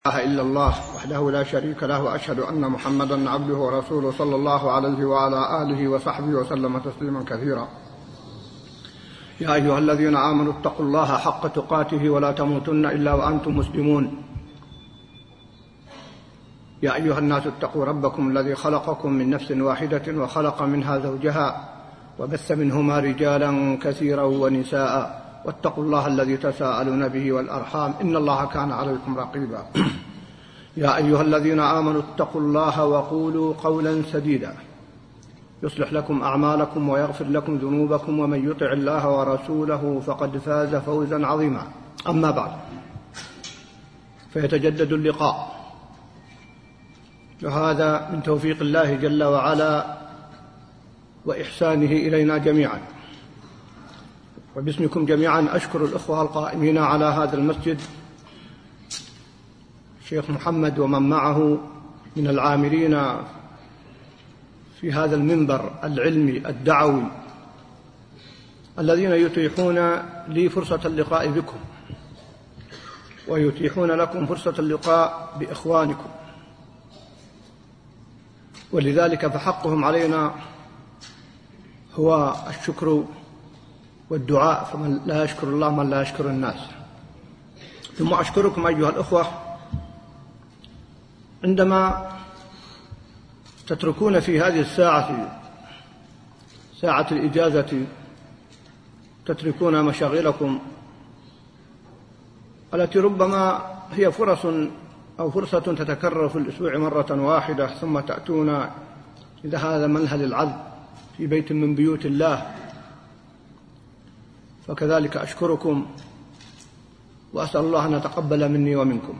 إله إلا الله وحده لا شريك له وأشهد أن محمدا عبده ورسوله صلى الله عليه وعلى آله وصحبه وسلم تسليما كثيرا. يا أيها الذين آمنوا اتقوا الله حق تقاته ولا تموتن إلا وأنتم مسلمون. يا أيها الناس اتقوا ربكم الذي خلقكم من نفس واحدة وخلق منها زوجها وبث منهما رجالا كثيرا ونساء واتقوا الله الذي تساءلون به والأرحام إن الله كان عليكم رقيبا. يا أيها الذين آمنوا اتقوا الله وقولوا قولا سديدا يصلح لكم أعمالكم ويغفر لكم ذنوبكم ومن يطع الله ورسوله فقد فاز فوزا عظيما. أما بعد، فيتجدد اللقاء، وهذا من توفيق الله جل وعلا وإحسانه إلينا جميعا. وباسمكم جميعا أشكر الأخوة القائمين على هذا المسجد، الشيخ محمد ومن معه من العاملين في هذا المنبر العلمي الدعوي، الذين يتيحون لي فرصة اللقاء بكم ويتيحون لكم فرصة اللقاء بإخوانكم، ولذلك فحقهم علينا هو الشكر والدعاء، فمن لا يشكر الله من لا يشكر الناس. ثم أشكركم أيها الأخوة عندما تتركون في هذه الساعة، ساعة الإجازة، تتركون مشاغلكم التي ربما هي فرصة تتكرر في الأسبوع مرة واحدة، ثم تأتون إلى هذا منهل العذب في بيت من بيوت الله. فكذلك أشكركم وأسأل الله أن يتقبل مني ومنكم.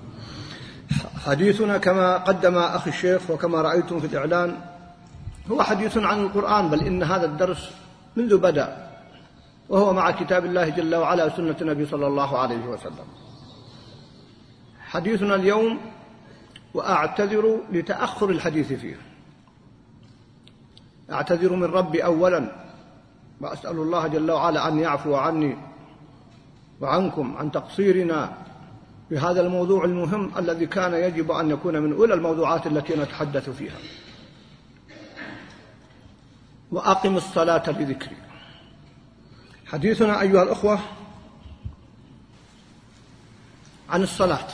حديثنا كما قدم أخي الشيخ وكما رأيتم في الإعلان هو حديث عن القرآن، بل إن هذا الدرس منذ بدأ وهو مع كتاب الله جل وعلا وسنة النبي صلى الله عليه وسلم. حديثنا اليوم، وأعتذر لتأخر الحديث فيه، أعتذر من ربي أولا، وأسأل الله جل وعلا أن يعفو عني وعنكم عن تقصيرنا بهذا الموضوع المهم الذي كان يجب أن يكون من أولى الموضوعات التي نتحدث فيها. وأقم الصلاة لذكري. حديثنا أيها الأخوة عن الصلاة،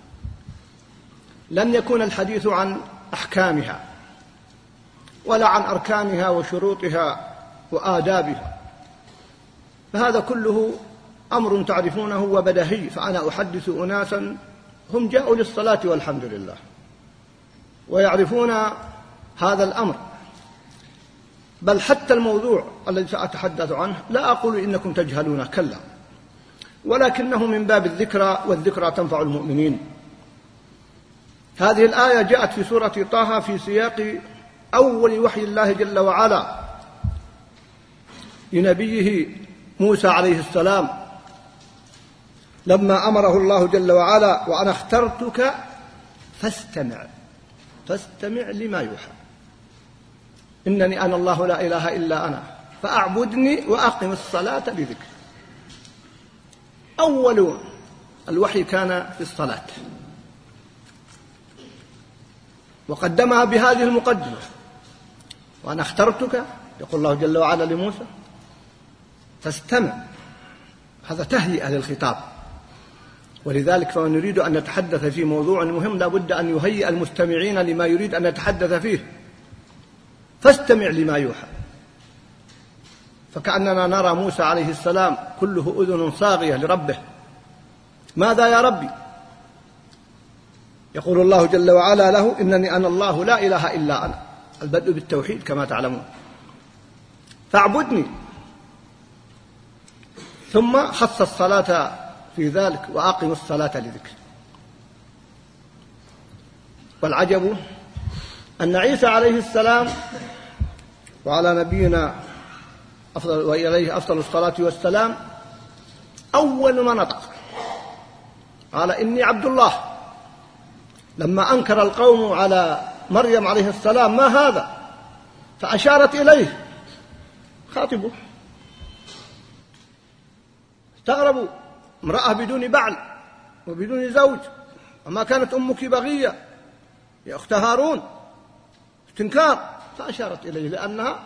لن يكون الحديث عن أحكامها ولا عن أركانها وشروطها وآدابها، فهذا كله أمر تعرفونه وبديهي. فأنا أحدث أناسا هم جاءوا للصلاة والحمد لله ويعرفون هذا الأمر، بل حتى الموضوع الذي سأتحدث عنه لا أقول إنكم تجهلونه، كلا، ولكنه من باب الذكرى، والذكرى تنفع المؤمنين. هذه الآية جاءت في سورة طه في سياق أول وحي الله جل وعلا لنبيه موسى عليه السلام، لما أمره الله جل وعلا: وأنا اخترتك فاستمع لما يوحى إنني أنا الله لا إله إلا أنا فأعبدني وأقم الصلاة لذكري. أول الوحي كان في الصلاة، وقدمها بهذه المقدمة: وأنا اخترتك، يقول الله جل وعلا لموسى، فاستمع. هذا تهيئة للخطاب، ولذلك فمن يريد أن يتحدث في موضوع مهم لا بد أن يهيئ المستمعين لما يريد أن يتحدث فيه. فاستمع لما يوحى. فكأننا نرى موسى عليه السلام كله أذن صاغية لربه: ماذا يا ربي؟ يقول الله جل وعلا له: إنني أنا الله لا إله إلا أنا. البدء بالتوحيد كما تعلمون، فاعبدني. ثم خص الصلاة في ذلك: وأقم الصلاة لذكري. والعجب أن عيسى عليه السلام وعلى نبينا وإليه أفضل الصلاة والسلام أول ما نطق قال: إني عبد الله. لما أنكر القوم على مريم عليه السلام: ما هذا؟ فأشارت إليه خاطبه، استغربوا، امرأة بدون بعل وبدون زوج وما كانت أمك بغية يا أخت هارون، استنكار، فأشارت إليه لأنها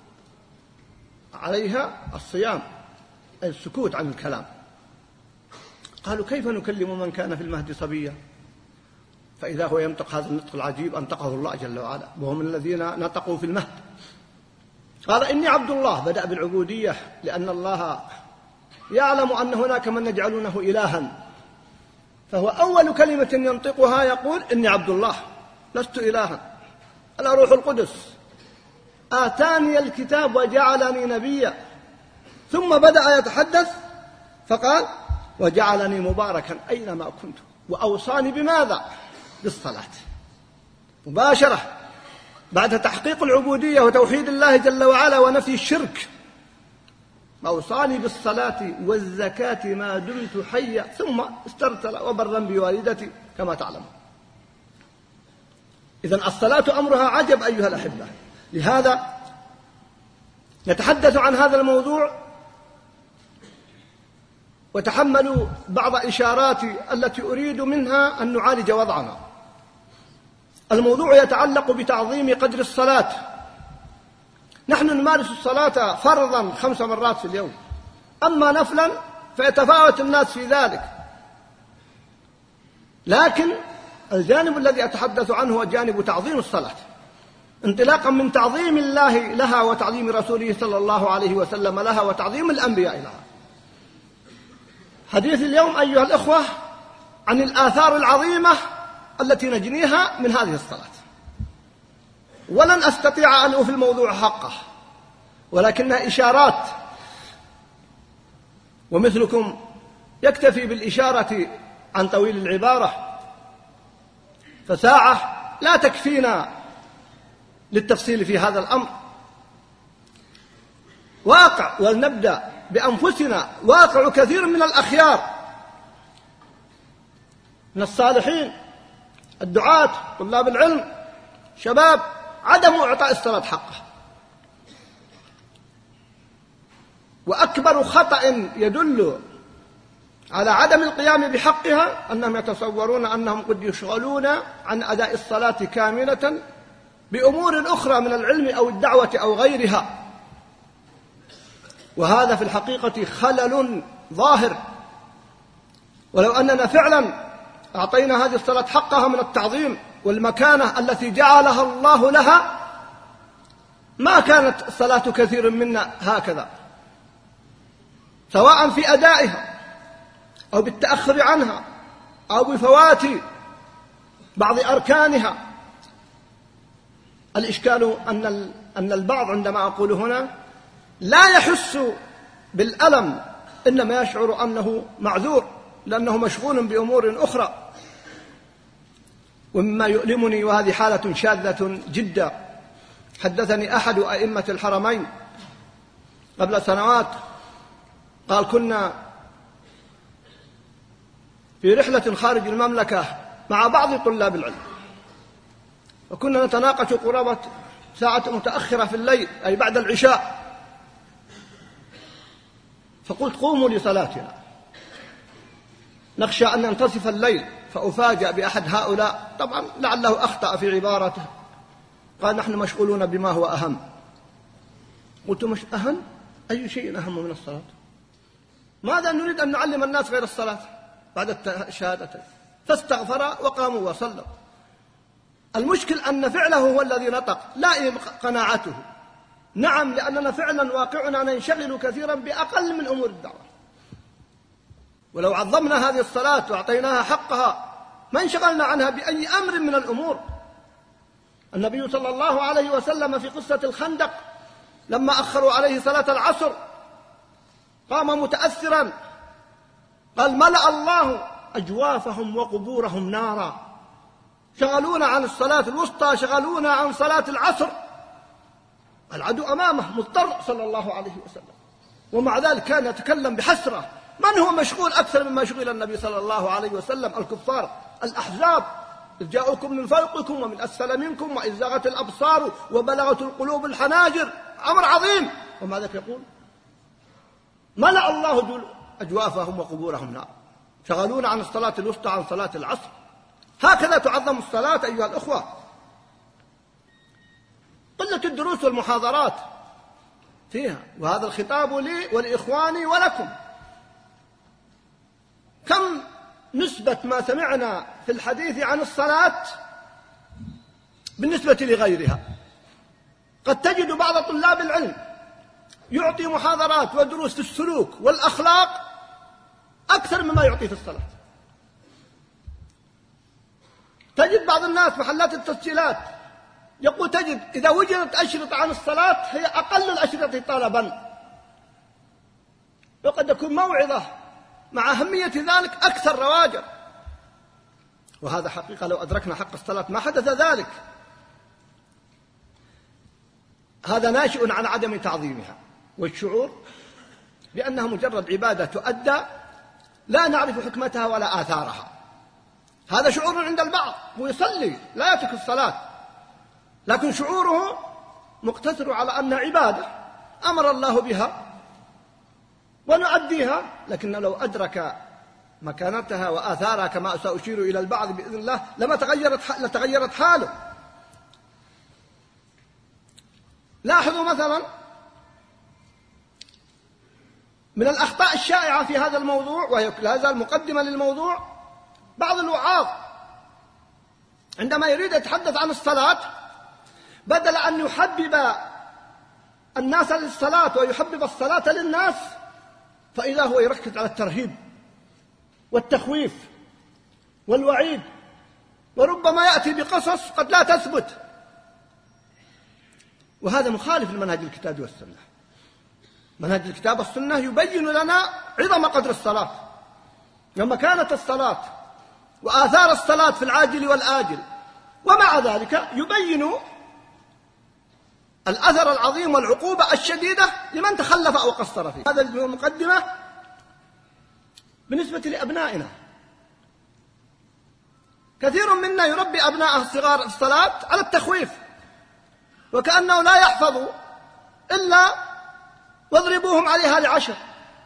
عليها الصيام أي السكوت عن الكلام. قالوا كيف نكلم من كان في المهد صبيا؟ فإذا هو ينطق هذا النطق العجيب أنطقه الله جل وعلا، وهم الذين نطقوا في المهد. قال إني عبد الله، بدأ بالعبودية لأن الله يعلم أن هناك من يجعلونه إلها، فهو أول كلمة ينطقها يقول إني عبد الله لست إلها، أنا روح القدس آتاني الكتاب وجعلني نبيا. ثم بدأ يتحدث فقال وجعلني مباركا أينما كنت وأوصاني بماذا؟ بالصلاة. مباشرة بعد تحقيق العبودية وتوحيد الله جل وعلا ونفي الشرك، أوصاني بالصلاة والزكاة ما دمت حيا، ثم استرسل وبرا بوالدتي كما تعلم. إذن الصلاة أمرها عجب أيها الأحبة. لهذا نتحدث عن هذا الموضوع وتحملوا بعض إشاراتي التي أريد منها أن نعالج وضعنا. الموضوع يتعلق بتعظيم قدر الصلاة. نحن نمارس الصلاة فرضا 5 مرات في اليوم، أما نفلا فيتفاوت الناس في ذلك، لكن الجانب الذي أتحدث عنه هو جانب تعظيم الصلاة، انطلاقا من تعظيم الله لها وتعظيم رسوله صلى الله عليه وسلم لها وتعظيم الأنبياء لها. حديث اليوم أيها الإخوة عن الآثار العظيمة التي نجنيها من هذه الصلاة، ولن أستطيع أن أوفي الموضوع حقه، ولكنها إشارات، ومثلكم يكتفي بالإشارة عن طويل العبارة، فساعة لا تكفينا للتفصيل في هذا الأمر. واقع، ولنبدأ بأنفسنا، واقع كثير من الأخيار من الصالحين، الدعاة، طلاب العلم، شباب، عدم إعطاء الصلاة حقه. وأكبر خطأ يدل على عدم القيام بحقها أنهم يتصورون أنهم قد يشغلون عن أداء الصلاة كاملة بأمور أخرى من العلم أو الدعوة أو غيرها، وهذا في الحقيقة خلل ظاهر. ولو أننا فعلا أعطينا هذه الصلاة حقها من التعظيم والمكانة التي جعلها الله لها، ما كانت صلاة كثير منا هكذا، سواء في أدائها أو بالتأخر عنها أو بفوات بعض أركانها. الإشكال أن البعض عندما أقول هنا لا يحس بالألم، إنما يشعر أنه معذور لأنه مشغول بأمور أخرى. ومما يؤلمني، وهذه حالة شاذة جدا، حدثني أحد أئمة الحرمين قبل سنوات، قال كنا في رحلة خارج المملكة مع بعض طلاب العلم، وكنا نتناقش قرابة ساعة متأخرة في الليل أي بعد العشاء، فقلت قوموا لصلاتنا نخشى أن ينتصف الليل. فأفاجأ بأحد هؤلاء، طبعا لعله أخطأ في عبارته، قال نحن مشغولون بما هو أهم. قلت مش أهم؟ أي شيء أهم من الصلاة؟ ماذا نريد أن نعلم الناس غير الصلاة بعد الشهادتين؟ فاستغفر وقاموا وصلوا. المشكل أن فعله هو الذي نطق، لا قناعته. نعم، لأننا فعلا واقعنا ننشغل كثيرا بأقل من أمور الدعوة، ولو عظمنا هذه الصلاة وأعطيناها حقها ما انشغلنا عنها بأي أمر من الأمور. النبي صلى الله عليه وسلم في قصة الخندق لما أخروا عليه صلاة العصر قام متأثرا، قال ملأ الله أجوافهم وقبورهم نارا، شغلونا عن الصلاة الوسطى، شغلونا عن صلاة العصر. العدو أمامه مضطر صلى الله عليه وسلم، ومع ذلك كان يتكلم بحسرة. من هو مشغول أكثر مما شغل النبي صلى الله عليه وسلم؟ الكفار الأحزاب، إذ جاءوكم من فوقكم ومن أسفل منكم وإذ زاغت الأبصار وبلغت القلوب الحناجر، أمر عظيم. ومع ذلك يقول ملأ الله أجوافهم وقبورهم نار، شغلونا عن الصلاة الوسطى عن صلاة العصر. هكذا تعظم الصلاة أيها الأخوة. قلة الدروس والمحاضرات فيها، وهذا الخطاب لي ولإخواني ولكم. كم نسبة ما سمعنا في الحديث عن الصلاة بالنسبة لغيرها؟ قد تجد بعض طلاب العلم يعطي محاضرات ودروس في السلوك والأخلاق أكثر مما يعطي في الصلاة. تجد بعض الناس محلات التسجيلات يقول تجد إذا وجدت أشرطة عن الصلاة هي أقل الأشرطة طلبا، وقد يكون موعظة مع أهمية ذلك أكثر رواجا. وهذا حقيقة لو أدركنا حق الصلاة ما حدث ذلك. هذا ناشئ عن عدم تعظيمها والشعور بأنها مجرد عبادة تؤدى لا نعرف حكمتها ولا آثارها. هذا شعور عند البعض، هو يصلي لا يترك الصلاة، لكن شعوره مقتصر على أن عبادة أمر الله بها ونؤديها، لكن لو أدرك مكانتها وآثارها كما سأشير إلى البعض بإذن الله لتغيرت حاله. لاحظوا مثلا من الأخطاء الشائعة في هذا الموضوع، وهي لا زال مقدمة للموضوع، بعض الوعاظ عندما يريد يتحدث عن الصلاة بدل أن يحبب الناس للصلاة ويحبب الصلاة للناس، فإذا هو يركز على الترهيب والتخويف والوعيد، وربما يأتي بقصص قد لا تثبت، وهذا مخالف لمنهج الكتاب والسنة. منهج الكتاب والسنة يبين لنا عظم قدر الصلاة ومكانة الصلاة وآثار الصلاة في العاجل والآجل، ومع ذلك يبين الأثر العظيم والعقوبة الشديدة لمن تخلف أو قصر فيه. هذا المقدمة بالنسبة لأبنائنا. كثير منا يربي أبناءه الصغار في الصلاة على التخويف، وكأنه لا يحفظ إلا واضربوهم عليها ل10،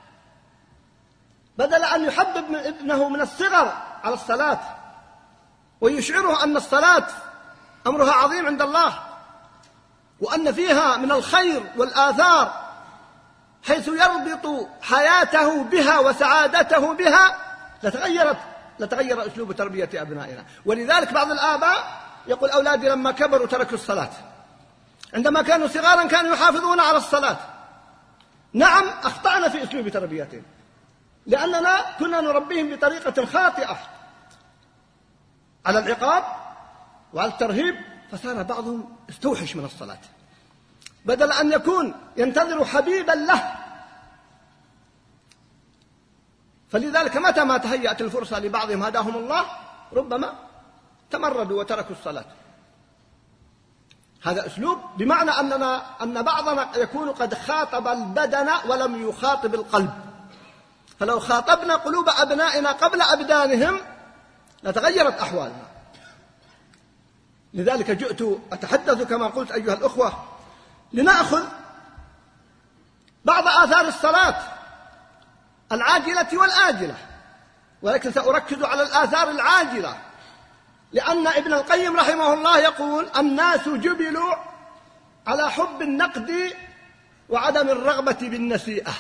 بدل أن يحبب ابنه من الصغر على الصلاة ويشعره أن الصلاة أمرها عظيم عند الله، وأن فيها من الخير والآثار حيث يربط حياته بها وسعادته بها لتغير أسلوب تربية أبنائنا. ولذلك بعض الآباء يقول أولادي لما كبروا تركوا الصلاة، عندما كانوا صغارا كانوا يحافظون على الصلاة. نعم، أخطأنا في أسلوب تربيتهم، لأننا كنا نربيهم بطريقة خاطئة على العقاب وعلى الترهيب، فصار بعضهم استوحش من الصلاة، بدل أن يكون ينتظر حبيبا له. فلذلك متى ما تهيأت الفرصة لبعضهم هداهم الله ربما تمردوا وتركوا الصلاة. هذا أسلوب بمعنى أن بعضنا يكون قد خاطب البدن ولم يخاطب القلب. فلو خاطبنا قلوب أبنائنا قبل أبدانهم لتغيرت أحوالنا. لذلك جئت أتحدث كما قلت أيها الأخوة لنأخذ بعض آثار الصلاة العاجلة والآجلة، ولكن سأركز على الآثار العاجلة، لأن ابن القيم رحمه الله يقول الناس جبلوا على حب النقد وعدم الرغبة بالنسيئة.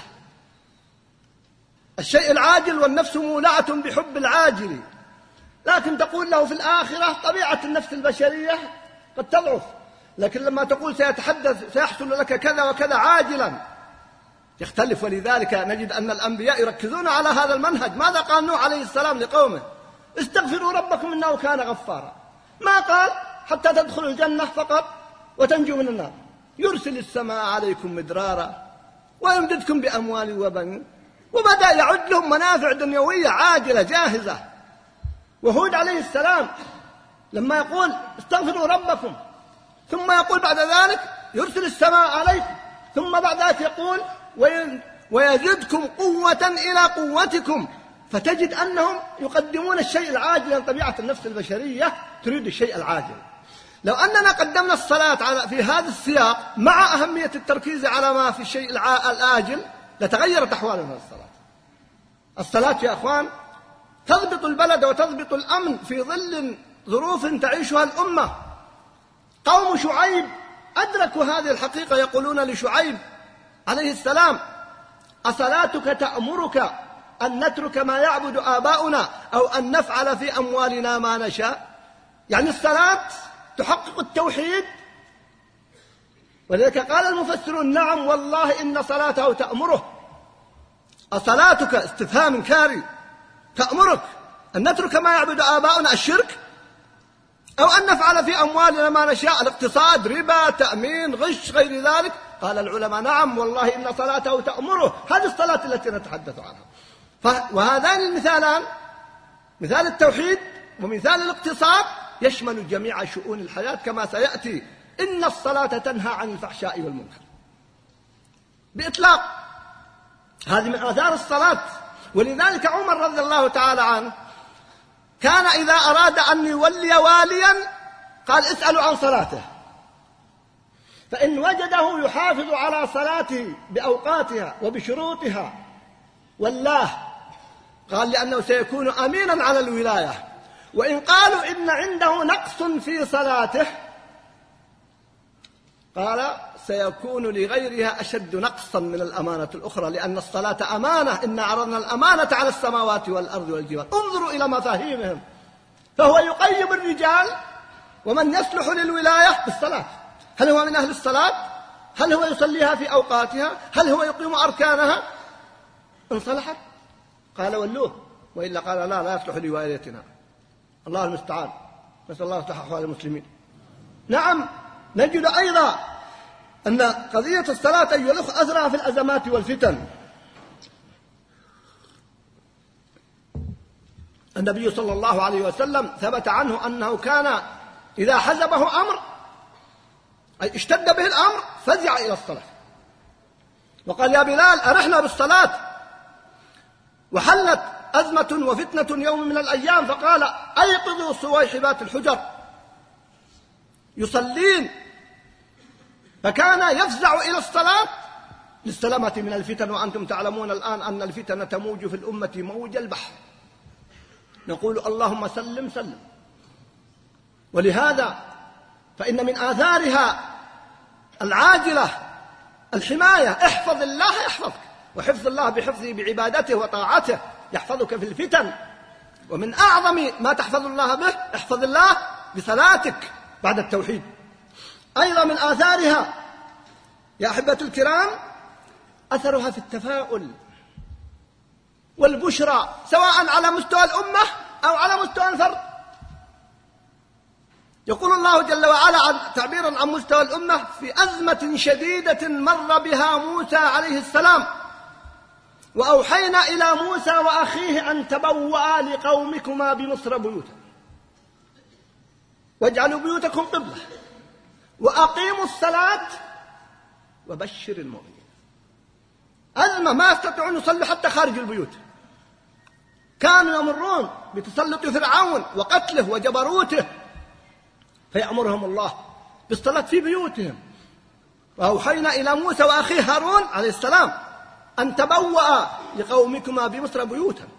الشيء العاجل والنفس مولعة بحب العاجل، لكن تقول له في الآخرة طبيعة النفس البشرية قد تضعف، لكن لما تقول سيحصل لك كذا وكذا عاجلا يختلف. ولذلك نجد أن الأنبياء يركزون على هذا المنهج. ماذا قال نوح عليه السلام لقومه؟ استغفروا ربكم إنه كان غفارا. ما قال حتى تدخلوا الجنة فقط وتنجوا من النار، يرسل السماء عليكم مدرارا ويمددكم بأموال وبنين، وبدأ يعد لهم منافع دنيوية عاجلة جاهزة. وهود عليه السلام لما يقول استغفروا ربكم، ثم يقول بعد ذلك يرسل السماء عليكم، ثم بعد ذلك يقول ويزدكم قوة إلى قوتكم. فتجد أنهم يقدمون الشيء العاجل، لأن طبيعة النفس البشرية تريد الشيء العاجل. لو أننا قدمنا الصلاة في هذا السياق مع أهمية التركيز على ما في الشيء الآجل لتغيرت أحوالنا. الصلاة يا أخوان تضبط البلد وتضبط الأمن في ظل ظروف تعيشها الأمة. قوم شعيب أدركوا هذه الحقيقة، يقولون لشعيب عليه السلام: أصلاتك تأمرك أن نترك ما يعبد آباؤنا أو أن نفعل في أموالنا ما نشاء؟ يعني الصلاة تحقق التوحيد. ولذلك قال المفسرون: نعم والله إن صلاته تأمره. أصلاتك استفهام إنكاري، تأمرك أن نترك ما يعبد آباؤنا الشرك، أو أن نفعل في أموالنا ما نشاء، الاقتصاد، ربا، تأمين، غش، غير ذلك. قال العلماء: نعم والله إن صلاته تأمره. هذه الصلاة التي نتحدث عنها. وهذان المثالان، مثال التوحيد ومثال الاقتصاد، يشمل جميع شؤون الحياة كما سيأتي. إن الصلاة تنهى عن الفحشاء والمنكر بإطلاق. هذه من آثار الصلاة. ولذلك عمر رضي الله تعالى عنه كان إذا أراد أن يولي واليا قال: اسألوا عن صلاته، فإن وجده يحافظ على صلاته بأوقاتها وبشروطها والله، قال: لأنه سيكون أمينا على الولاية. وإن قالوا إن عنده نقص في صلاته قال: سيكون لغيرها أشد نقصا من الأمانة الأخرى، لأن الصلاة أمانة. إنا عرضنا الأمانة على السماوات والأرض والجبال. انظروا إلى مفاهيمهم. فهو يقيم الرجال ومن يصلح للولاية بالصلاة. هل هو من أهل الصلاة؟ هل هو يصليها في أوقاتها؟ هل هو يقيم أركانها؟ إن صلحت قال ولوه، وإلا قال لا يصلح لولايتنا. الله المستعان، نسأل الله يصلح أحوال المسلمين. نعم، نجد أيضا أن قضية الصلاة أيها الأخوة أثرها في الأزمات والفتن. النبي صلى الله عليه وسلم ثبت عنه أنه كان إذا حزبه أمر، أي اشتد به الأمر، فزع إلى الصلاة وقال: يا بلال أرحنا بالصلاة. وحلت أزمة وفتنة يوم من الأيام فقال: أيقظوا صويحبات الحجر يصلين. فكان يفزع إلى الصلاة للسلامة من الفتن. وأنتم تعلمون الآن أن الفتن تموج في الأمة موج البحر. نقول: اللهم سلم سلم. ولهذا فإن من آثارها العاجلة الحماية. احفظ الله يحفظك، وحفظ الله بحفظه بعبادته وطاعته يحفظك في الفتن. ومن أعظم ما تحفظ الله به احفظ الله بصلاتك بعد التوحيد. أيضا من آثارها يا أحبة الكرام أثرها في التفاؤل والبشرى، سواء على مستوى الأمة أو على مستوى الفرد. يقول الله جل وعلا تعبيرا عن مستوى الأمة: في أزمة شديدة مر بها موسى عليه السلام، وأوحينا إلى موسى وأخيه أن تبوأ لقومكما بمصر بيوتا واجعلوا بيوتكم قبلة وأقيموا الصلاة وبشر المؤمنين. أزمة ما يستطيعون يصلوا حتى خارج البيوت. كانوا يمرون بتسلط فرعون وقتله وجبروته، فيأمرهم الله بالصلاة في بيوتهم. وأوحينا إلى موسى وأخيه هارون عليه السلام أن تبوأ لقومكما بمصر بيوتا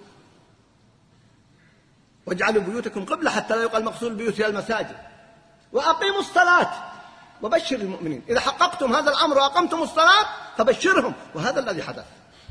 واجعلوا بيوتكم قبلة، حتى لا يقال مقصود البيوت هي المساجد. وأقيموا الصلاة وبشر المؤمنين. إذا حققتم هذا الأمر وأقمتم الصلاة فبشرهم. وهذا الذي حدث.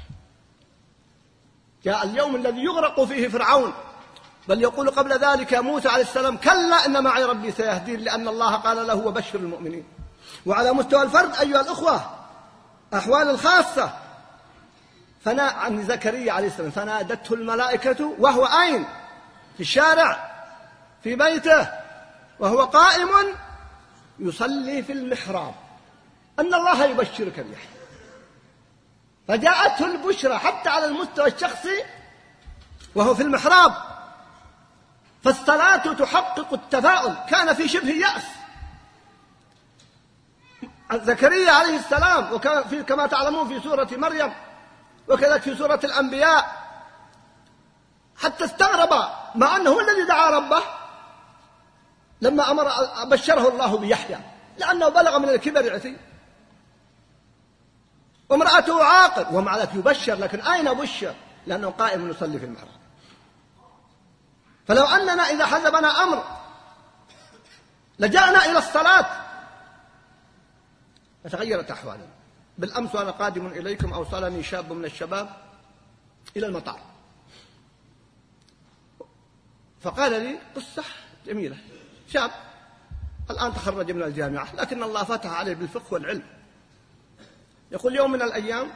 جاء اليوم الذي يغرق فيه فرعون، بل يقول قبل ذلك موسى عليه السلام: كلا إن معي ربي سيهدين، لأن الله قال له: وبشر المؤمنين. وعلى مستوى الفرد أيها الأخوة أحوال الخاصة. عن زكريا عليه السلام: فنادته الملائكة وهو أين؟ في الشارع في بيته، وهو قائم يصلي في المحراب، أن الله يبشرك بيحيى. فجاءته البشرى حتى على المستوى الشخصي وهو في المحراب. فالصلاة تحقق التفاؤل. كان في شبه يأس زكريا عليه السلام، وكان كما تعلمون في سورة مريم وكذلك في سورة الأنبياء، حتى استغرب مع أنه هو الذي دعا ربه لما بشره الله بيحيى، لأنه بلغ من الكبر عتي وامرأته عاقر، ومع ذلك يبشر. لكن أين بشر؟ لأنه قائم يصلي في المحراب. فلو أننا إذا حزبنا أمر لجأنا إلى الصلاة فتغيرت أحوالنا. بالأمس وأنا قادم إليكم أوصلني شاب من الشباب إلى المطار، فقال لي قصة جميلة. شاب الآن تخرج من الجامعة لكن الله فتح عليه بالفقه والعلم. يقول يوم من الأيام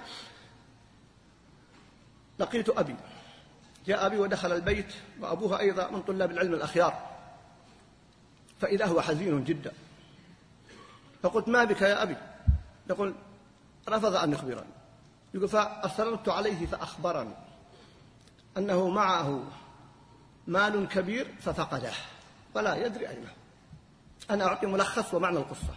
لقيت أبي، جاء أبي ودخل البيت وأبوه أيضا من طلاب العلم الأخيار، فإذا هو حزين جدا. فقلت ما بك يا أبي؟ يقول رفض أن يخبرني. يقول فأصررت عليه فأخبرني أنه معه مال كبير ففقده ولا يدري أين. أنا أعطي ملخص ومعنى القصة.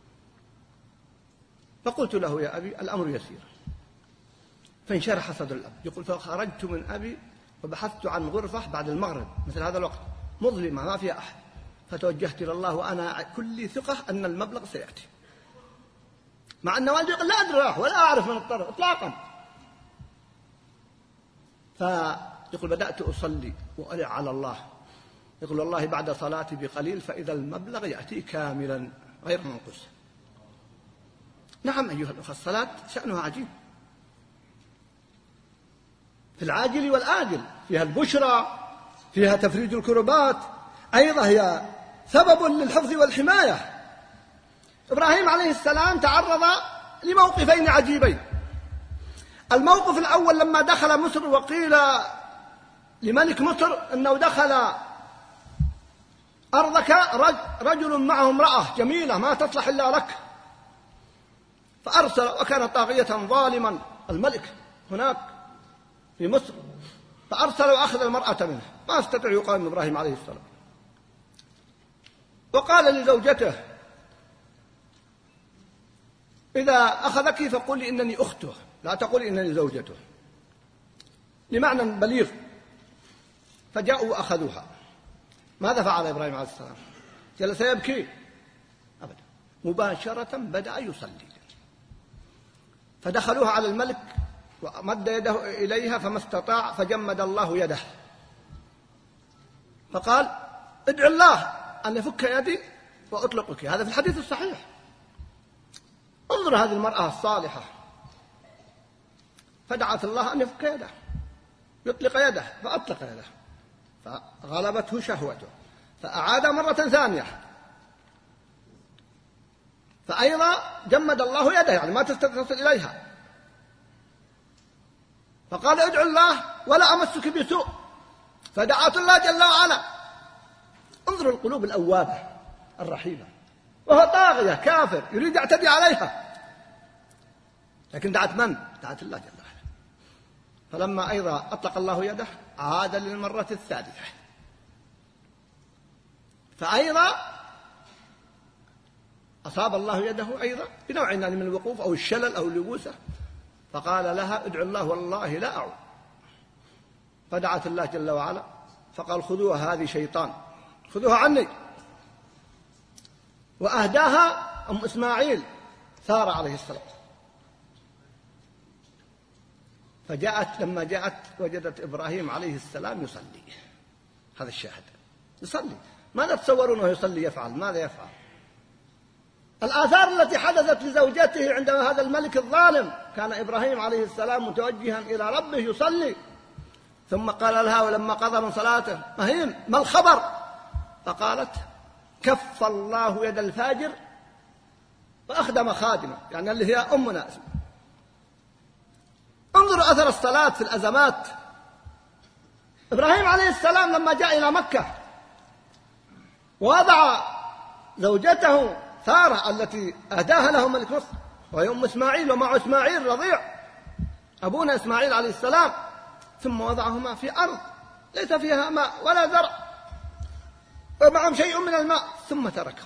فقلت له يا أبي الأمر يسير. فانشرح صدر الأب. يقول فخرجت من أبي وبحثت عن غرفة بعد المغرب مثل هذا الوقت مظلمة ما فيها أحد، فتوجهت إلى الله وأنا كل ثقة أن المبلغ سيأتي، مع أن والدي يقول لا أدري راح ولا أعرف من الطرف إطلاقا. فيقول بدأت أصلي وألع على الله. يقول والله بعد صلاتي بقليل فإذا المبلغ يأتي كاملا غير منقوص. نعم أيها الأخوة، الصلاة شأنها عجيب في العاجل والآجل، فيها البشرى، فيها تفريج الكربات، أيضا هي سبب للحفظ والحماية. إبراهيم عليه السلام تعرض لموقفين عجيبين. الموقف الأول لما دخل مصر وقيل لملك مصر أنه دخل أرضك رجل معه امرأة جميلة ما تصلح إلا لك، فأرسل، وكان طاغية ظالما الملك هناك في مصر، فأرسل وأخذ المرأة منه، ما استطيع يقاوم إبراهيم عليه السلام. وقال لزوجته إذا أخذك فقولي إنني أخته لا تقولي إنني زوجته، لمعنى بليغ. فجاءوا وأخذوها. ماذا فعل إبراهيم عليه السلام؟ جلس يبكي؟ أبدا، مباشرة بدأ يصلي. فدخلوها على الملك ومد يده إليها فما استطاع، فجمد الله يده فقال ادع الله أن يفك يدي وأطلقك. هذا في الحديث الصحيح. انظر هذه المرأة الصالحة، فدعت الله أن يفك يده يطلق يده فأطلق يده، فغلبته شهوته فأعاد مرة ثانية، فأيضا جمد الله يده يعني ما تستطيع تصل إليها، فقال ادعو الله ولا أمسك بسوء، فدعت الله جل وعلا. انظروا القلوب الأوابة الرحيمة، وهو طاغية كافر يريد يعتدي عليها، لكن دعت من؟ دعت الله جل وعلا. فلما أيضا أطلق الله يده عاد للمرة الثالثة، فأيضا أصاب الله يده أيضا بنوع من الوقوف أو الشلل أو اللبوسة، فقال لها ادعو الله والله لا أعود. فدعت الله جل وعلا فقال خذوها هذه شيطان، خذوها عني. وأهداها أم إسماعيل سارة عليه السلام. فجاءت لما جاءت وجدت إبراهيم عليه السلام يصلي. هذا الشاهد، يصلي. ماذا تتصورونه يصلي يفعل؟ ماذا يفعل؟ الآثار التي حدثت لزوجته عندما هذا الملك الظالم كان إبراهيم عليه السلام متوجها إلى ربه يصلي، ثم قال لها ولما قضى من صلاته مهين ما الخبر؟ فقالت كف الله يد الفاجر وأخدم خادمة، يعني اللي هي أمنا. انظروا أثر الصلاة في الأزمات. إبراهيم عليه السلام لما جاء إلى مكة ووضع زوجته سارة التي أهداها له ملك مصر وهي أم إسماعيل، ومع إسماعيل رضيع أبونا إسماعيل عليه السلام، ثم وضعهما في أرض ليس فيها ماء ولا زرع ومعهم شيء من الماء، ثم تركهم.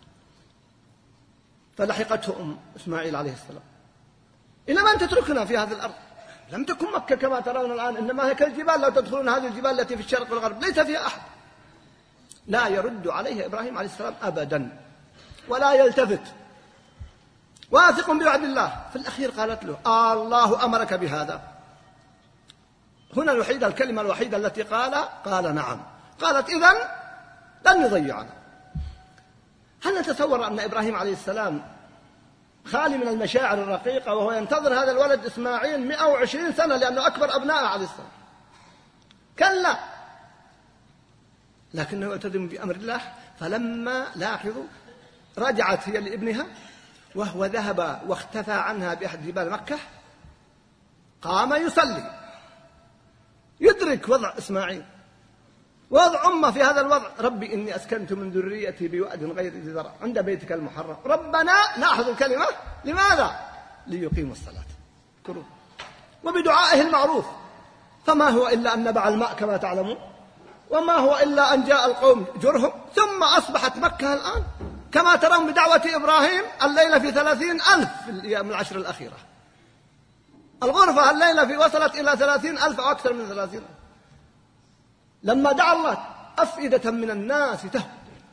فلحقته أم إسماعيل عليه السلام إلى من تتركنا في هذه الأرض؟ لم تكن مكة كما ترون الآن، إنما هي كالجبال، لو تدخلون هذه الجبال التي في الشرق والغرب ليس فيها أحد. لا يرد عليه إبراهيم عليه السلام أبدا ولا يلتفت، واثق بوعد الله. في الأخير قالت له الله أمرك بهذا؟ هنا الكلمة الوحيدة التي قال نعم. قالت إذن لن يضيعنا. هل نتصور أن إبراهيم عليه السلام خالي من المشاعر الرقيقة وهو ينتظر هذا الولد إسماعيل 120 سنة لأنه أكبر أبنائه عليه السلام؟ كلا، لكنه يلتزم بأمر الله. فلما لاحظوا رجعت هي لابنها وهو ذهب واختفى عنها بأحد جبال مكة، قام يصلي يدرك وضع إسماعيل ووضع أمه في هذا الوضع. ربي إني أسكنت من ذريتي بواد غير ذي زرع عند بيتك المحرم ربنا، نأخذ الكلمة لماذا؟ ليقيموا الصلاة وبدعائه المعروف. فما هو إلا أن نبع الماء كما تعلمون، وما هو إلا أن جاء القوم جرهم، ثم أصبحت مكة الآن كما ترون بدعوة إبراهيم الليلة في 30,000 في الأيام العشر الأخيرة. الغرفة الليلة وصلت إلى 30,000 أو أكثر من 30,000. لما دعا الله أفئدة من الناس تهوي،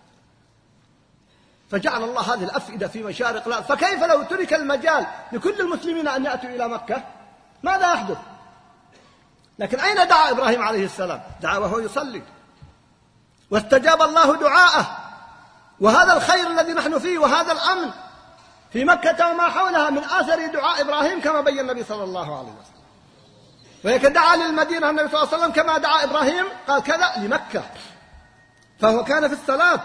فجعل الله هذه الأفئدة في مشارق الأرض. فكيف لو ترك المجال لكل المسلمين أن يأتوا إلى مكة؟ ماذا يحدث؟ لكن أين دعا إبراهيم عليه السلام؟ دعا وهو يصلي، واستجاب الله دعاءه. وهذا الخير الذي نحن فيه وهذا الأمن في مكة وما حولها من أثر دعاء إبراهيم كما بين النبي صلى الله عليه وسلم. وهيك دعا للمدينة النبي صلى الله عليه وسلم كما دعا إبراهيم، قال كذا لمكة، فهو كان في الصلاة.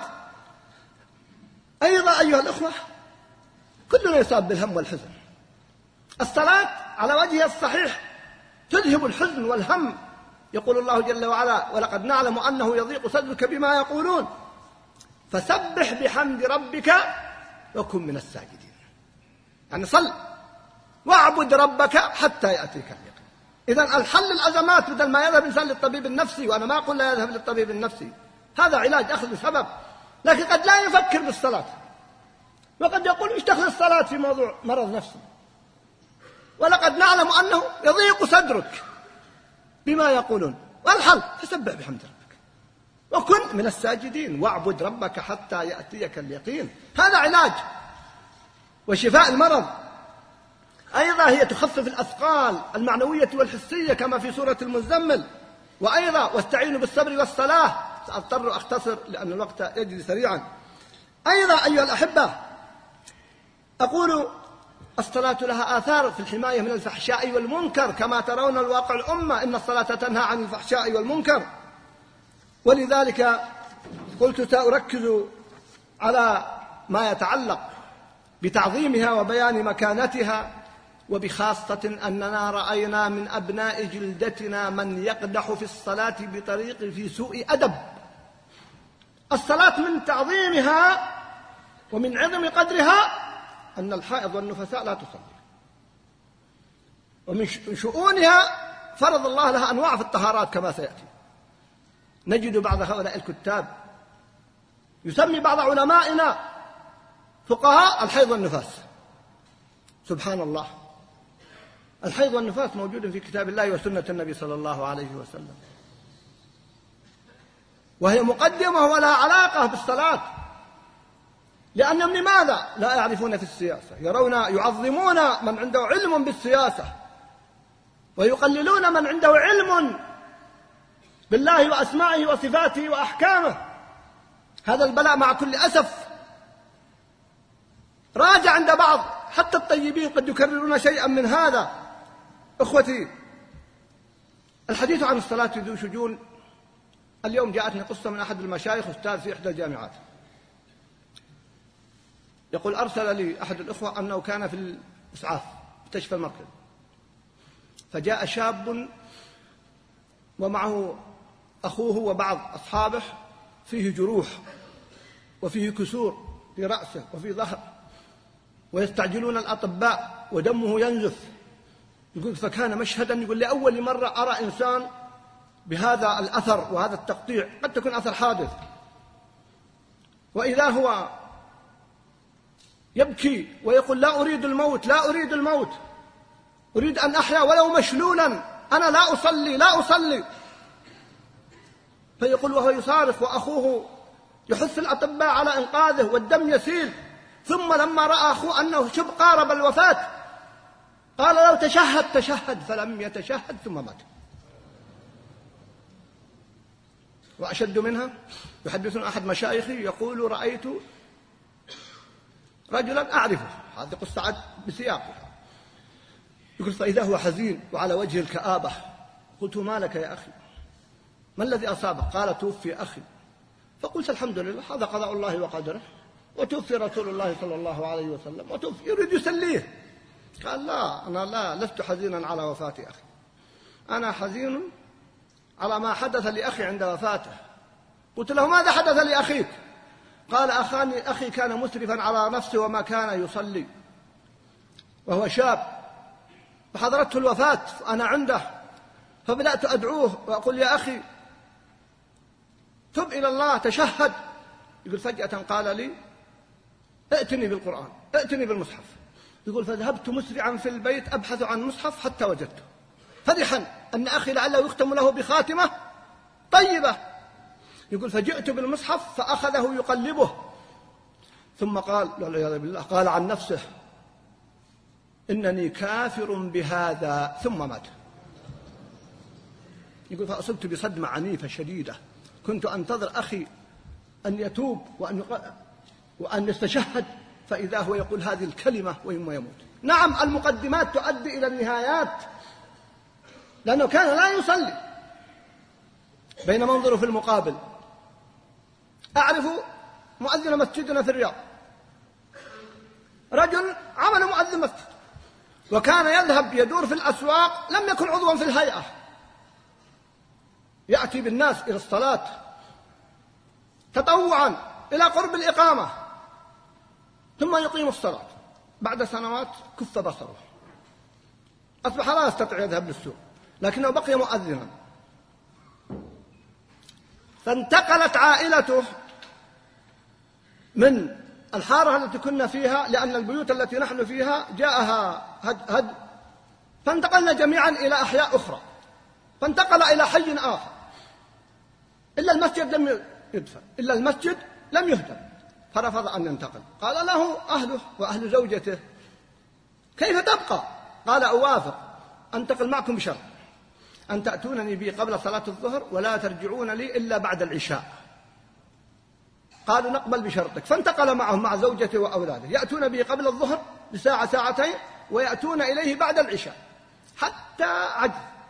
أيضا أيها الأخوة، كلنا يصاب بالهم والحزن. الصلاة على وجهها الصحيح تذهب الحزن والهم. يقول الله جل وعلا: ولقد نعلم أنه يضيق صدرك بما يقولون فسبح بحمد ربك وكن من الساجدين. يعني صل واعبد ربك حتى يأتيك اليقين. إذن الحل الأزمات بدل ما يذهب الإنسان للطبيب النفسي، وأنا ما أقول لا يذهب للطبيب النفسي، هذا علاج أخذ بسبب، لكن قد لا يفكر بالصلاة، وقد يقول ايش دخل الصلاة في موضوع مرض نفسي. ولقد نعلم أنه يضيق صدرك بما يقولون، والحل فسبح بحمد ربك وكن من الساجدين واعبد ربك حتى يأتيك اليقين. هذا علاج وشفاء المرض. أيضا هي تخفف الأثقال المعنوية والحسية كما في سورة المزمل. وأيضا واستعينوا بالصبر والصلاة. سأضطر أختصر لأن الوقت يجري سريعا. أيضا أيها الأحبة، أقول الصلاة لها آثار في الحماية من الفحشاء والمنكر كما ترون الواقع الأمة، إن الصلاة تنهى عن الفحشاء والمنكر. ولذلك قلت سأركز على ما يتعلق بتعظيمها وبيان مكانتها، وبخاصة أننا رأينا من أبناء جلدتنا من يقدح في الصلاة بطريق في سوء أدب. الصلاة من تعظيمها ومن عظم قدرها أن الحائض والنفساء لا تصلي، ومن شؤونها فرض الله لها أنواع في الطهارات كما سيأتي. نجد بعض هؤلاء الكتاب يسمي بعض علمائنا فقهاء الحيض والنفاس. سبحان الله، الحيض والنفاس موجود في كتاب الله وسنة النبي صلى الله عليه وسلم، وهي مقدمة ولا علاقة بالصلاة. لأنهم لماذا لا يعرفون في السياسة؟ يعظمون من عنده علم بالسياسة، ويقللون من عنده علم بالله وأسمائه وصفاته وأحكامه. هذا البلاء مع كل أسف راجع عند بعض، حتى الطيبين قد يكررون شيئا من هذا. أخوتي، الحديث عن الصلاة ذو شجون. اليوم جاءتني قصة من أحد المشايخ، أستاذ في إحدى الجامعات، يقول أرسل لي أحد الأخوة أنه كان في الإسعاف مستشفى المركز، فجاء شاب ومعه أخوه وبعض أصحابه فيه جروح وفيه كسور في رأسه وفي ظهر، ويستعجلون الأطباء ودمه ينزف. يقول فكان مشهدا، يقول لأول مرة أرى إنسان بهذا الأثر وهذا التقطيع، قد تكون أثر حادث. وإذا هو يبكي ويقول لا أريد الموت، لا أريد الموت، أريد أن أحيا ولو مشلولا، أنا لا أصلي لا أصلي. فيقول وهو يصارخ وأخوه يحث الأطباء على إنقاذه والدم يسيل. ثم لما رأى أخوه أنه شبه قارب الوفاة قال لو تشهد، فلم يتشهد ثم مات. وأشد منها. يحدثنا أحد مشايخي يقول: رأيت رجلا أعرفه، هذه قصة بسياقها، يقول: فإذا هو حزين وعلى وجه الكآبة. قلت: ما لك يا أخي؟ ما الذي أصابك؟ قال: توفي أخي. فقلت: الحمد لله، هذا قضاء الله وقدره، وتوفي رسول الله صلى الله عليه وسلم، وتوفي. يريد يسليه. قال: لا، أنا لست حزينا على وفاة أخي، أنا حزين على ما حدث لأخي عند وفاته. قلت له: ماذا حدث لأخيك؟ قال: أخي كان مسرفا على نفسه وما كان يصلي، وهو شاب، فحضرته الوفاة أنا عنده، فبدأت أدعوه وأقول: يا أخي تب إلى الله، تشهد. يقول: فجأة قال لي: ائتني بالقرآن، ائتني بالمصحف. يقول: فذهبت مسرعا في البيت أبحث عن مصحف حتى وجدته، فرحا أن أخي لعله يختم له بخاتمة طيبة. يقول: فجئت بالمصحف فأخذه يقلبه، ثم قال والعياذ بالله، قال عن نفسه: إنني كافر بهذا، ثم مات. يقول: فأصبت بصدمة عنيفة شديدة، كنت أنتظر أخي أن يتوب وأن يستشهد، فإذا هو يقول هذه الكلمة وإما يموت. نعم، المقدمات تؤدي إلى النهايات، لأنه كان لا يصلي. بينما انظروا في المقابل، أعرف مؤذن مسجدنا في الرياض، رجل عمل مؤذن مسجد، وكان يذهب يدور في الأسواق، لم يكن عضوا في الهيئة، يأتي بالناس إلى الصلاة تطوعا إلى قرب الإقامة، ثم يقيم الصلاة. بعد سنوات كف بصره، أصبح لا يستطيع يذهب للسوق، لكنه بقي مؤذنا. فانتقلت عائلته من الحارة التي كنا فيها، لأن البيوت التي نحن فيها جاءها هد، فانتقلنا جميعا إلى أحياء أخرى، فانتقل إلى حي آخر، إلا المسجد لم يدفن، إلا المسجد لم يهدم، فرفض أن ينتقل. قال له أهله وأهل زوجته: كيف تبقى؟ قال: أوافق، أنتقل معكم بشرط، أن تأتونني بي قبل صلاة الظهر ولا ترجعون لي إلا بعد العشاء. قالوا: نقبل بشرطك. فانتقل معهم مع زوجته وأولاده، يأتون به قبل الظهر بساعة ساعتين، ويأتون إليه بعد العشاء، حتى عجز،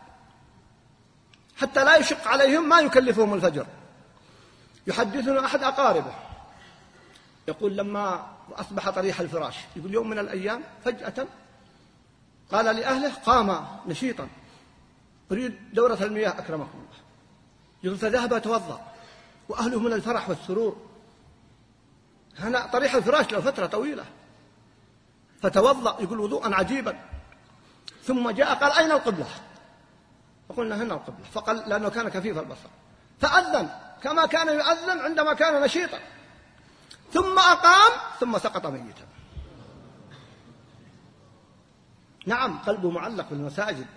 حتى لا يشق عليهم ما يكلفهم الفجر. يحدثنا أحد أقاربه يقول: لما أصبح طريح الفراش، يقول: يوم من الأيام فجأة قال لأهله: قام نشيطا أريد دورة المياه أكرمكم الله. يقول: فذهب يتوضأ، وأهله من الفرح والسرور، هنا طريح الفراش له فترة طويلة، فتوضأ، يقول: وضوءا عجيبا، ثم جاء قال: أين القبلة؟ فقلنا: هنا القبلة. فقال، لأنه كان كفيف البصر، فأذن كما كان يؤذن عندما كان نشيطا، ثم أقام، ثم سقط ميتا. نعم، قلبه معلق بالمساجد.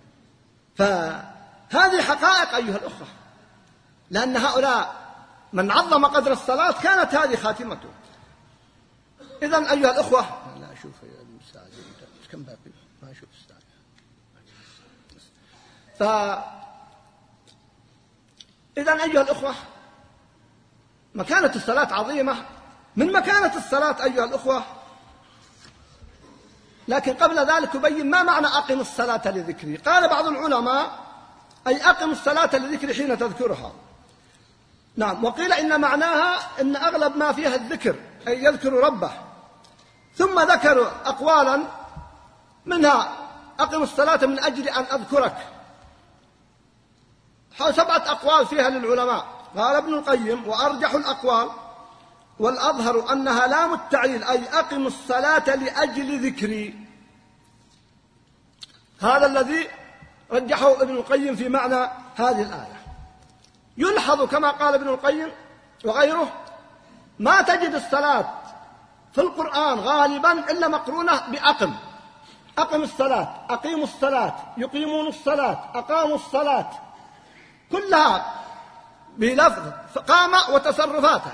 فهذه حقائق أيها الأخوة، لأن هؤلاء من عظم قدر الصلاة كانت هذه خاتمته. إذن أيها الأخوة، لا أشوف المساجد كم باقي، ما أشوف الساعة. إذن أيها الأخوة، مكانة الصلاة عظيمة، من مكانة الصلاة أيها الأخوة. لكن قبل ذلك يبين ما معنى أقم الصلاة لذكري. قال بعض العلماء: أي أقم الصلاة لذكري حين تذكرها. نعم، وقيل إن معناها إن أغلب ما فيها الذكر، أي يذكر ربه. ثم ذكروا أقوالا، منها أقم الصلاة من أجل أن أذكرك، 7 أقوال فيها للعلماء. قال ابن القيم: وأرجح الأقوال والأظهر أنها لام التعليل، أي أقم الصلاة لأجل ذكري. هذا الذي رجحه ابن القيم في معنى هذه الآية. يلحظ كما قال ابن القيم وغيره، ما تجد الصلاة في القرآن غالبا إلا مقرونة بأقم. أقم الصلاة، أقيموا الصلاة، يقيمون الصلاة، أقاموا الصلاة، كلها بلفظ قام وتصرفاته.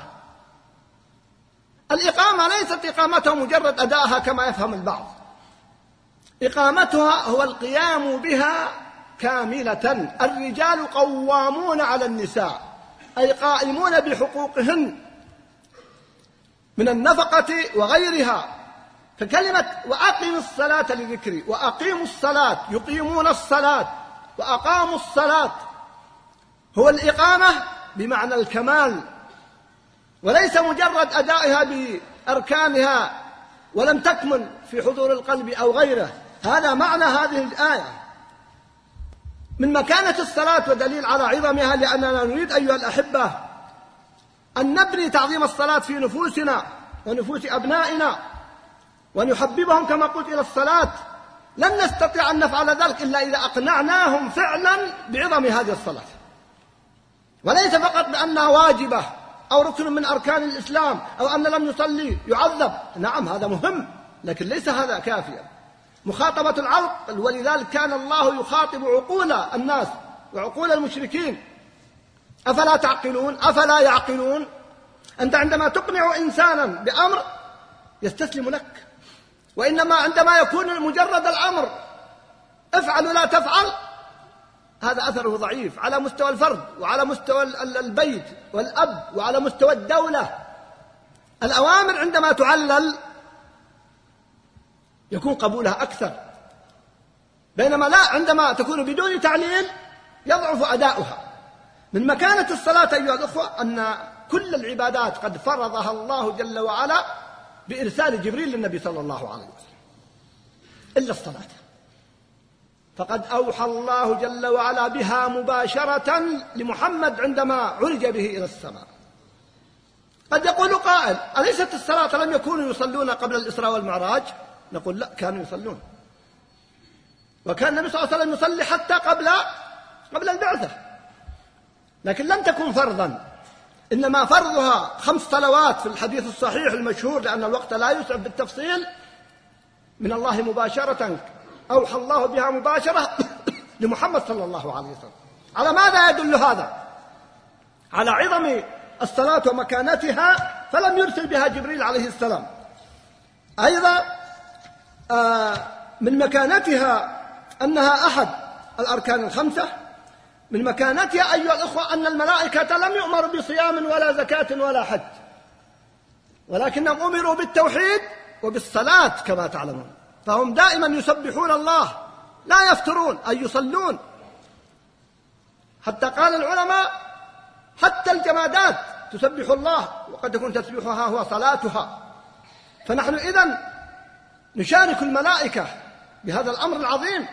الإقامة ليست إقامتها مجرد أداءها كما يفهم البعض، إقامتها هو القيام بها كاملة. الرجال قوامون على النساء، أي قائمون بحقوقهن من النفقة وغيرها. فكلمة وأقم الصلاة لذكري، وأقيموا الصلاة، يقيمون الصلاة وأقاموا الصلاة، هو الإقامة بمعنى الكمال، وليس مجرد أدائها بأركانها ولم تكمل في حضور القلب أو غيره. هذا معنى هذه الآية من مكانة الصلاة ودليل على عظمها، لأننا نريد أيها الأحبة أن نبني تعظيم الصلاة في نفوسنا ونفوس أبنائنا، ونحببهم كما قلت إلى الصلاة. لن نستطيع أن نفعل ذلك إلا إذا أقنعناهم فعلا بعظم هذه الصلاة، وليس فقط بأنها واجبة أو ركن من أركان الإسلام أو أن لم يصلي يعذب. نعم هذا مهم، لكن ليس هذا كافيا. مخاطبة العقل، ولذلك كان الله يخاطب عقول الناس وعقول المشركين. أفلا تعقلون؟ أفلا يعقلون؟ أنت عندما تقنع إنسانا بأمر يستسلم لك، وإنما عندما يكون مجرد الأمر افعل لا تفعل، هذا أثره ضعيف على مستوى الفرد وعلى مستوى البيت والأب وعلى مستوى الدولة. الأوامر عندما تعلل يكون قبولها أكثر، بينما لا، عندما تكون بدون تعليل يضعف أداؤها. من مكانة الصلاة أيها الأخوة أن كل العبادات قد فرضها الله جل وعلا بإرسال جبريل للنبي صلى الله عليه وسلم إلا الصلاة، فقد أوحى الله جل وعلا بها مباشرة لمحمد عندما عرج به إلى السماء. قد يقول قائل: أليست الصلاة لم يكونوا يصلون قبل الإسراء والمعراج؟ نقول لا، كانوا يصلون، وكان النبي صلى الله عليه وسلم يصلي حتى قبل البعثة، لكن لم تكن فرضا، إنما فرضها 5 صلوات في الحديث الصحيح المشهور، لأن الوقت لا يسع بالتفصيل، من الله مباشرة، أوحى الله بها مباشرة لمحمد صلى الله عليه وسلم. على ماذا يدل هذا؟ على عظم الصلاة ومكانتها، فلم يرسل بها جبريل عليه السلام. أيضا من مكانتها أنها أحد الأركان ال5. من مكانتها أيها الأخوة أن الملائكة لم يؤمروا بصيام ولا زكاة ولا حج، ولكنهم أمروا بالتوحيد وبالصلاة كما تعلمون، فهم دائما يسبحون الله لا يفترون، أي يصلون. حتى قال العلماء حتى الجمادات تسبح الله، وقد يكون تسبيحها هو صلاتها. فنحن إذن نشارك الملائكة بهذا الأمر العظيم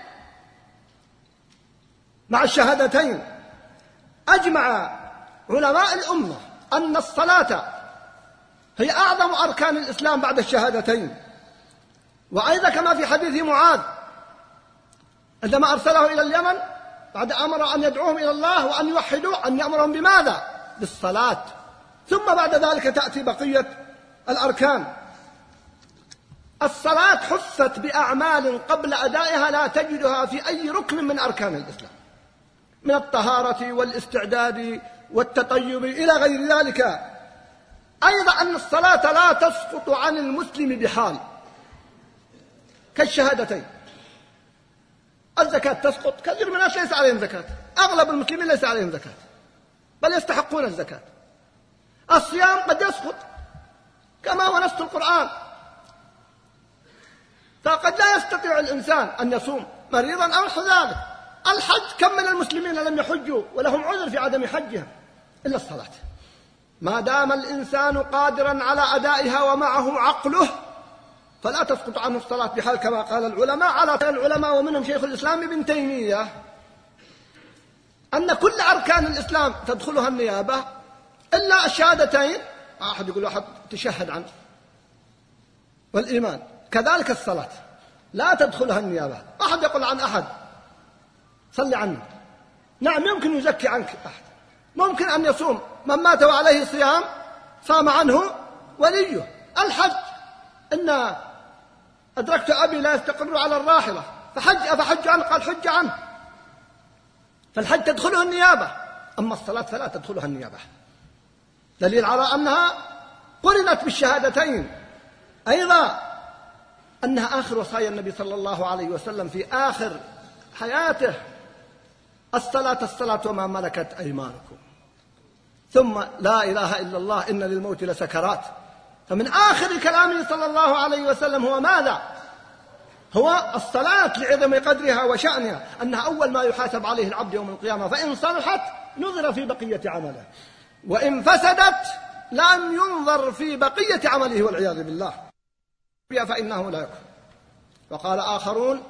مع الشهادتين. أجمع علماء الأمة أن الصلاة هي أعظم أركان الإسلام بعد الشهادتين. وأيضا كما في حديث معاذ عندما أرسله إلى اليمن بعد أمر أن يدعوهم إلى الله وأن يوحدوا، أن يأمرهم بماذا؟ بالصلاة، ثم بعد ذلك تأتي بقية الأركان. الصلاة حفت بأعمال قبل أدائها لا تجدها في أي ركن من أركان الإسلام، من الطهارة والاستعداد والتطيب إلى غير ذلك. أيضا أن الصلاة لا تسقط عن المسلم بحال، كالشهادتين. الزكاة تسقط، كثير من الناس ليس عليهم زكاة، أغلب المسلمين ليس عليهم زكاة بل يستحقون الزكاة. الصيام قد يسقط كما هو نص القرآن، فقد لا يستطيع الإنسان أن يصوم مريضا أو ذلك. الحج، كم من المسلمين لم يحجوا ولهم عذر في عدم حجهم؟ إلا الصلاة. ما دام الإنسان قادرا على أدائها ومعه عقله فلا تسقط عنه الصلاة بحال، كما قال العلماء. على العلماء ومنهم شيخ الإسلام ابن تيمية أن كل أركان الإسلام تدخلها النيابة إلا الشهادتين. أحد يقول أحد تشهد عنه، والإيمان كذلك الصلاة لا تدخلها النيابة. أحد يقول عن أحد صلي عنه، نعم يمكن يزكي عنك أحد، ممكن أن يصوم، من مات وعليه صيام صام عنه وليه. الحج، إن أدركت أبي لا يستقر على الراحلة فحج عنه، قال حج عنه. فالحج تدخله النيابة، أما الصلاة فلا تدخلها النيابة، دليل على أنها قرنت بالشهادتين. أيضا أنها آخر وصايا النبي صلى الله عليه وسلم في آخر حياته: الصلاة الصلاة وما ملكت أيمانكم. ثم لا إله إلا الله إن للموت لسكرات. فمن آخر كلامه صلى الله عليه وسلم هو ماذا؟ هو الصلاة لعظم قدرها وشأنها، أنها أول ما يحاسب عليه العبد يوم القيامة، فإن صلحت نظر في بقية عمله، وإن فسدت لم ينظر في بقية عمله والعياذ بالله، فإنه لا يكفر. وقال آخرون،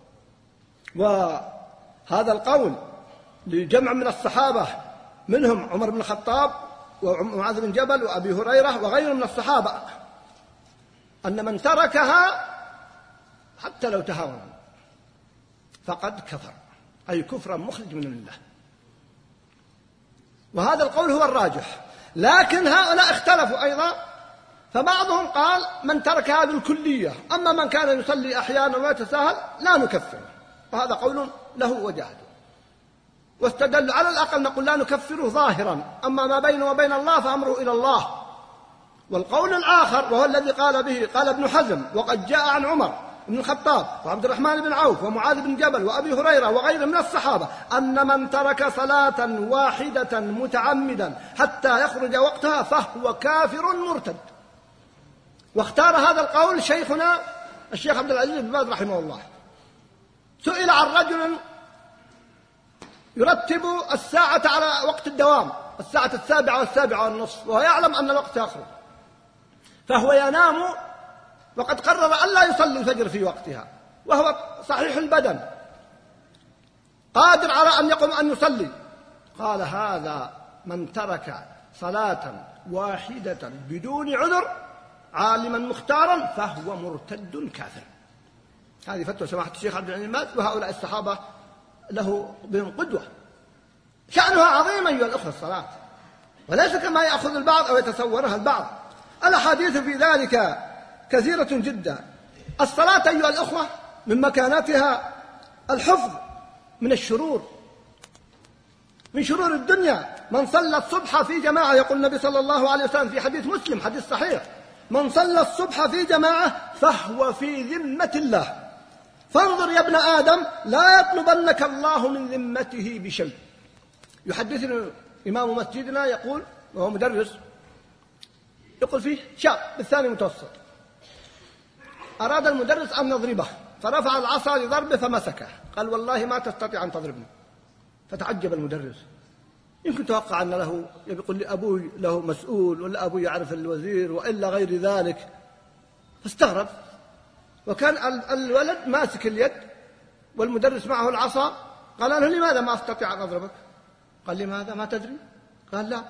وهذا القول لجمع من الصحابة منهم عمر بن الخطاب ومعاذ بن جبل وأبي هريرة وغيرهم من الصحابة، أن من تركها حتى لو تهاون فقد كفر، أي كفرا مخرج من الله. وهذا القول هو الراجح، لكن هؤلاء اختلفوا أيضا، فبعضهم قال من تركها بالكلية، أما من كان يصلي أحيانا ويتساهل لا نكفره، وهذا قول له وجهه. واستدل على الأقل نقول لا نكفره ظاهرا، أما ما بينه وبين الله فأمره إلى الله. والقول الآخر وهو الذي قال به قال ابن حزم، وقد جاء عن عمر بن الخطاب وعبد الرحمن بن عوف ومعاذ بن جبل وأبي هريرة وغيرهم من الصحابة أن من ترك صلاة واحدة متعمدا حتى يخرج وقتها فهو كافر مرتد. واختار هذا القول شيخنا الشيخ عبد العزيز بن باز رحمه الله. سئل عن رجل يرتب الساعة على وقت الدوام، الساعة 7 و7:15، وهو يعلم أن الوقت يخرج، فهو ينام وقد قرر أن لا يصلي الفجر في وقتها، وهو صحيح البدن قادر على أن يقوم أن يصلي. قال هذا من ترك صلاة واحدة بدون عذر عالما مختارا فهو مرتد كافر. هذه فتوى سماحة الشيخ عبد العزيز بن باز، وهؤلاء الصحابة له بهم قدوة، شأنها عظيم أيها الأخوة الصلاة، وليس كما يأخذ البعض أو يتصورها البعض. الأحاديث في ذلك كثيرة جدا. الصلاة أيها الأخوة من مكانتها الحفظ من الشرور، من شرور الدنيا. من صلى الصبح في جماعة، يقول النبي صلى الله عليه وسلم في حديث مسلم حديث صحيح، من صلى الصبح في جماعة فهو في ذمة الله. فانظر يا ابن آدم لا يطلبنك الله من ذمته بشيء. يحدثنا إمام مسجدنا يقول، وهو مدرس، يقول فيه شاب بالثاني متوسط، أراد المدرس أن يضربه فرفع العصا لضربه فمسكه، قال والله ما تستطيع أن تضربني. فتعجب المدرس، يمكن توقع أن له يقول لي أبوي له مسؤول، ولا أبوي يعرف الوزير، وإلا غير ذلك. فاستغرب، وكان الولد ماسك اليد والمدرس معه العصا. قال له لماذا ما أستطيع أن أضربك؟ قال لماذا ما تدري؟ قال لا.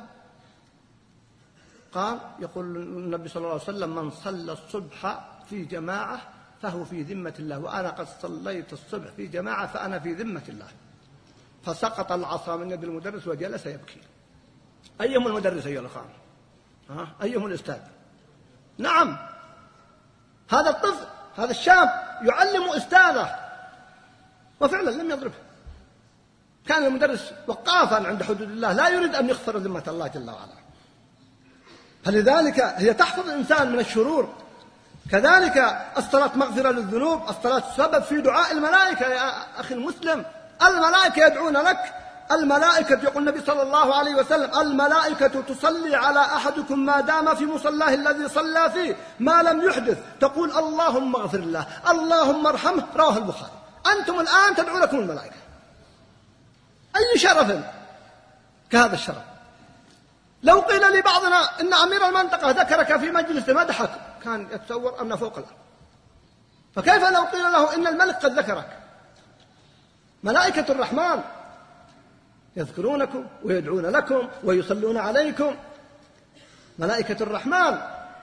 قال يقول النبي صلى الله عليه وسلم من صلى الصبح في جماعة فهو في ذمة الله، وأنا قد صليت الصبح في جماعة فأنا في ذمة الله. فسقط العصا من يد المدرس وجلس يبكي. أيهم المدرس أيها الأخوان؟ أيهم الأستاذ؟ نعم، هذا الطفل هذا الشاب يعلم أستاذه، وفعلا لم يضربه. كان المدرس وقافا عند حدود الله، لا يريد أن يخسر ذمة الله جل وعلا. فلذلك هي تحفظ الإنسان من الشرور. كذلك الصلاة مغفرة للذنوب، الصلاة سبب في دعاء الملائكة يا أخي المسلم. الملائكة يدعون لك، الملائكة يقول النبي صلى الله عليه وسلم الملائكة تصلي على أحدكم ما دام في مصلاه الذي صلى فيه ما لم يحدث، تقول اللهم اغفر له اللهم ارحمه. رواه البخاري. أنتم الآن تدعو لكم الملائكة، أي شرف كهذا الشرف. لو قيل لبعضنا إن أمير المنطقة ذكرك في مجلس مدحك كان يتصور أن فوق الأرض، فكيف لو قيل له إن الملك قد ذكرك؟ ملائكة الرحمن يذكرونكم ويدعون لكم ويصلون عليكم، ملائكة الرحمن.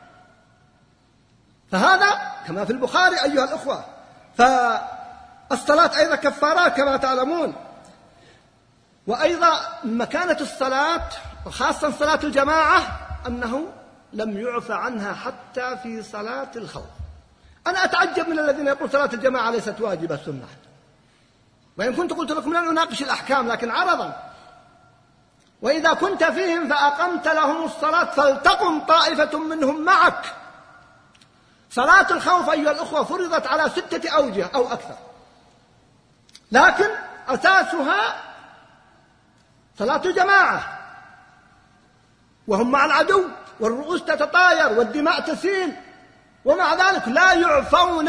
فهذا كما في البخاري أيها الأخوة. فالصلاة أيضا كفارات كما تعلمون. وأيضا مكانة الصلاة وخاصة صلاة الجماعة أنه لم يعفى عنها حتى في صلاة الخوف. أنا أتعجب من الذين يقول صلاة الجماعة ليست واجبة سنة، وإن كنت قلت لكم لن أناقش الأحكام لكن عرضا. وإذا كنت فيهم فأقمت لهم الصلاة فلتقم طائفة منهم معك. صلاة الخوف أيها الأخوة فرضت على 6 أوجه أو أكثر، لكن أساسها صلاة الجماعة. وهم مع العدو والرؤوس تتطاير والدماء تسيل، ومع ذلك لا يعفون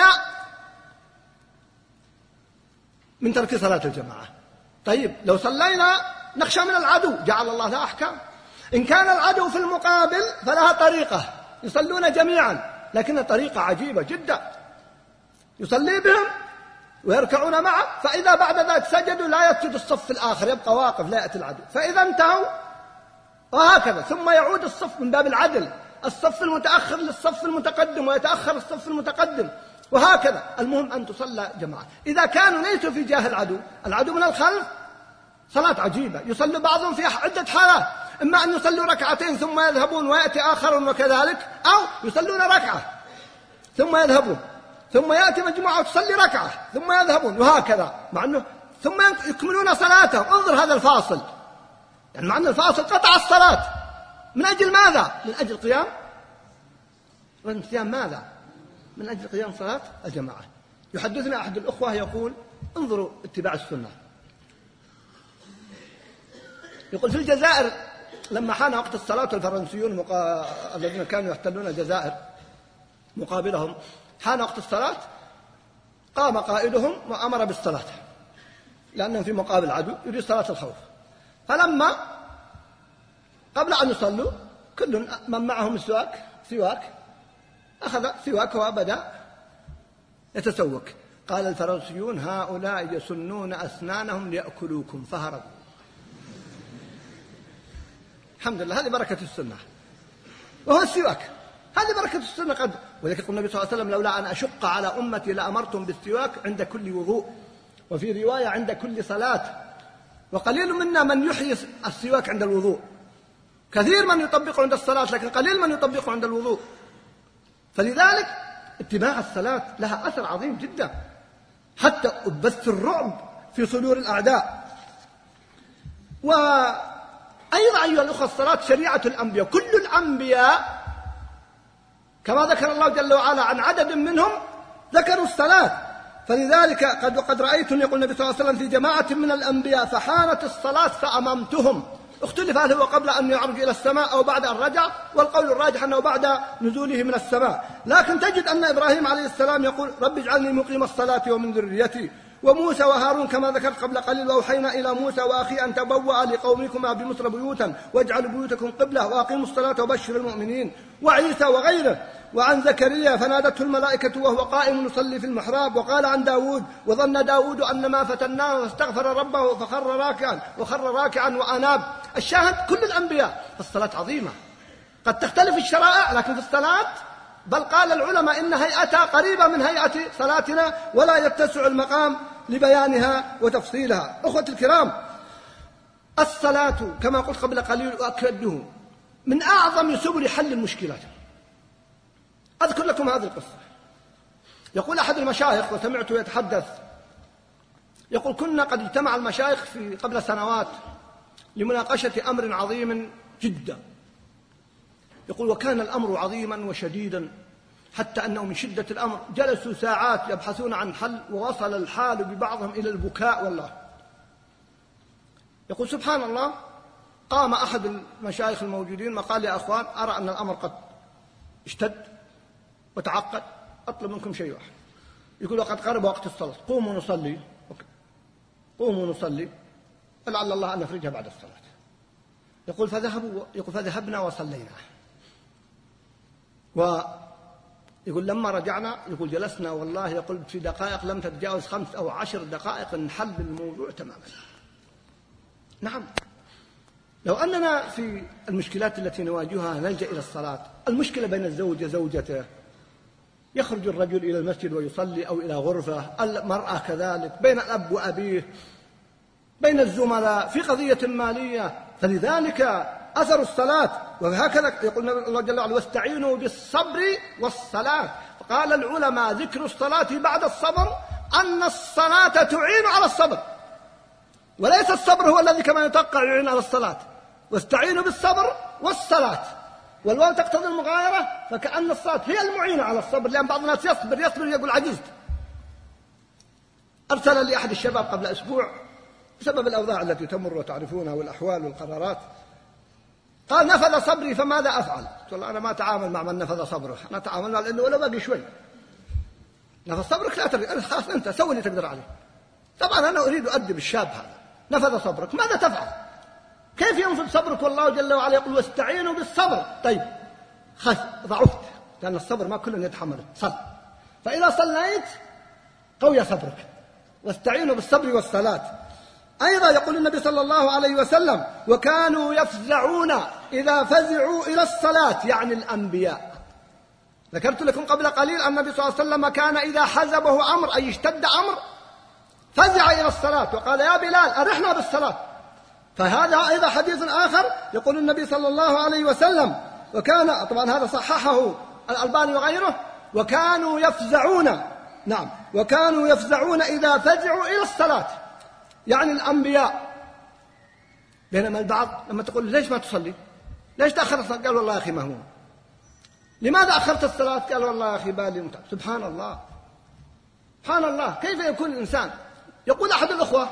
من ترك صلاة الجماعة. طيب لو صلينا نخشى من العدو، جعل الله لها أحكام. إن كان العدو في المقابل فلها طريقة، يصلون جميعا، لكن طريقة عجيبة جدا، يصلي بهم ويركعون معه، فإذا بعد ذلك سجدوا لا يسجد الصف الآخر، يبقى واقف لا يأتي العدو، فإذا انتهوا وهكذا، ثم يعود الصف من باب العدل، الصف المتأخر للصف المتقدم ويتأخر الصف المتقدم، وهكذا. المهم أن تصلى جماعة. إذا كانوا ليسوا في جاه العدو من الخلف، صلاة عجيبة، يصلي بعضهم في عدة حالات، إما أن يصلوا ركعتين ثم يذهبون ويأتي آخر وكذلك، أو يصلون ركعة ثم يذهبون، ثم يأتي مجموعة وتصلي ركعة ثم يذهبون، وهكذا، مع أنه ثم يكملون صلاتهم. انظر هذا الفاصل، يعني مع أن الفاصل قطع الصلاة من أجل ماذا؟ من أجل قيام. من قيام ماذا؟ من أجل قيام صلاة الجماعة. يحدثنا أحد الأخوة يقول انظروا اتباع السنة، يقول في الجزائر لما حان وقت الصلاة الفرنسيون الذين كانوا يحتلون الجزائر مقابلهم، حان وقت الصلاة قام قائدهم وأمر بالصلاة لأنهم في مقابل عدو يريد صلاة الخوف، فلما قبل أن يصلوا كل من معهم سواك أخذ سواك وبدأ يتسوك. قال الفرنسيون هؤلاء يسنون أسنانهم ليأكلوكم فهربوا. الحمد لله، هذه بركة السنة، وهو السواك، هذه بركة السنة. ولذلك يقول النبي صلى الله عليه وسلم لولا أن أشق على أمتي لأمرتم بالسواك عند كل وضوء، وفي رواية عند كل صلاة. وقليل منا من يحيي السواك عند الوضوء، كثير من يطبقه عند الصلاة لكن قليل من يطبقه عند الوضوء. فلذلك اتباع الصلاة لها أثر عظيم جدا، حتى بث الرعب في صدور الأعداء. وأيضا أيها الأخوة الصلاة شريعة الأنبياء، كل الأنبياء كما ذكر الله جل وعلا عن عدد منهم ذكروا الصلاة. فلذلك قد رأيتم يقول النبي صلى الله عليه وسلم في جماعة من الأنبياء فحانت الصلاة فأممتهم. اختلف هل هو قبل أن يعرج إلى السماء أو بعد أن رجع، والقول الراجح أنه بعد نزوله من السماء. لكن تجد أن إبراهيم عليه السلام يقول رب اجعلني مقيم الصلاة ومن ذريتي، وموسى وهارون كما ذكرت قبل قليل وأوحينا إلى موسى وأخي أن تبوأ لقومكما بمصر بيوتا واجعلوا بيوتكم قبلة وأقيموا الصلاة وبشر المؤمنين، وعيسى وغيره. وعن زكريا فنادته الملائكة وهو قائم يصلي في المحراب. وقال عن داود وظن داود أن ما فتناه فاستغفر ربه وخر راكعا وأناب. الشاهد كل الأنبياء الصلاة عظيمة، قد تختلف الشرائع لكن في الصلاة بل قال العلماء إن هيئتها قريبة من هيئة صلاتنا ولا يتسع المقام لبيانها وتفصيلها. أخوة الكرام، الصلاة كما قلت قبل قليل وأكده من أعظم سبل حل المشكلات. أذكر لكم هذه القصة. يقول أحد المشايخ وسمعته يتحدث، يقول كنا قد اجتمع المشايخ قبل سنوات لمناقشة أمر عظيم جدا. يقول وكان الأمر عظيما وشديدا حتى أنه من شدة الأمر جلسوا ساعات يبحثون عن حل، ووصل الحال ببعضهم إلى البكاء والله. يقول سبحان الله، قام أحد المشايخ الموجودين وقال يا أخوان أرى أن الأمر قد اشتد وتعقد، أطلب منكم شيء واحد. يقول وقد قرب وقت الصلاة، قوموا نصلي، قوموا نصلي فلعل الله أن نفرجها بعد الصلاة. يقول فذهبنا وصلينا. ويقول لما رجعنا يقول جلسنا والله يقول في دقائق لم تتجاوز 5 أو 10 دقائق نحل الموضوع تماما. نعم، لو أننا في المشكلات التي نواجهها نلجأ إلى الصلاة، المشكلة بين الزوج وزوجته، يخرج الرجل إلى المسجد ويصلي أو إلى غرفة، المرأة كذلك، بين الأب وأبيه، بين الزملاء في قضية مالية. فلذلك أثر الصلاة. وهكذا يقول الله جل وعلا واستعينوا بالصبر والصلاة. قال العلماء ذكر الصلاة بعد الصبر أن الصلاة تعين على الصبر، وليس الصبر هو الذي كما يتوقع يعين على الصلاة. واستعينوا بالصبر والصلاة، والواو تقتضي المغايرة، فكأن الصلاة هي المعينة على الصبر، لأن بعض الناس يصبر يقول عجزت. أرسل لي أحد الشباب قبل أسبوع بسبب الأوضاع التي تمر وتعرفونها والأحوال والقرارات، قال نفذ صبري فماذا أفعل؟ قلت والله أنا ما أتعامل مع من نفذ صبره، أنا أتعامل مع اللي ولا باقي شوي. نفذ صبرك لا تريد، خلاص أنت سوي اللي تقدر عليه. طبعا أنا أريد أؤدب الشاب هذا. نفذ صبرك ماذا تفعل؟ كيف ينفذ صبرك والله جل وعلا يقول واستعينوا بالصبر؟ طيب ضعفت، لأن الصبر ما كل يتحمله، صل. فإذا صليت قوي صبرك، واستعينوا بالصبر والصلاة. أيضا يقول النبي صلى الله عليه وسلم وكانوا يفزعون إذا فزعوا إلى الصلاة، يعني الأنبياء. ذكرت لكم قبل قليل أن النبي صلى الله عليه وسلم كان إذا حزبه أمر أي اشتد أمر فزع إلى الصلاة وقال يا بلال أرحنا بالصلاة. فهذا أيضا حديث آخر يقول النبي صلى الله عليه وسلم وكان، طبعا هذا صححه الألباني وغيره، وكانوا يفزعون، نعم، وكانوا يفزعون إذا فزعوا إلى الصلاة، يعني الأنبياء. بينما البعض لما تقول ليش ما تصلي؟ ليش تأخر الصلاة؟ قال والله يا أخي مهموم. لماذا أخرت الصلاة؟ قال والله يا أخي بالي متعب. سبحان الله، سبحان الله، كيف يكون الإنسان؟ يقول أحد الأخوة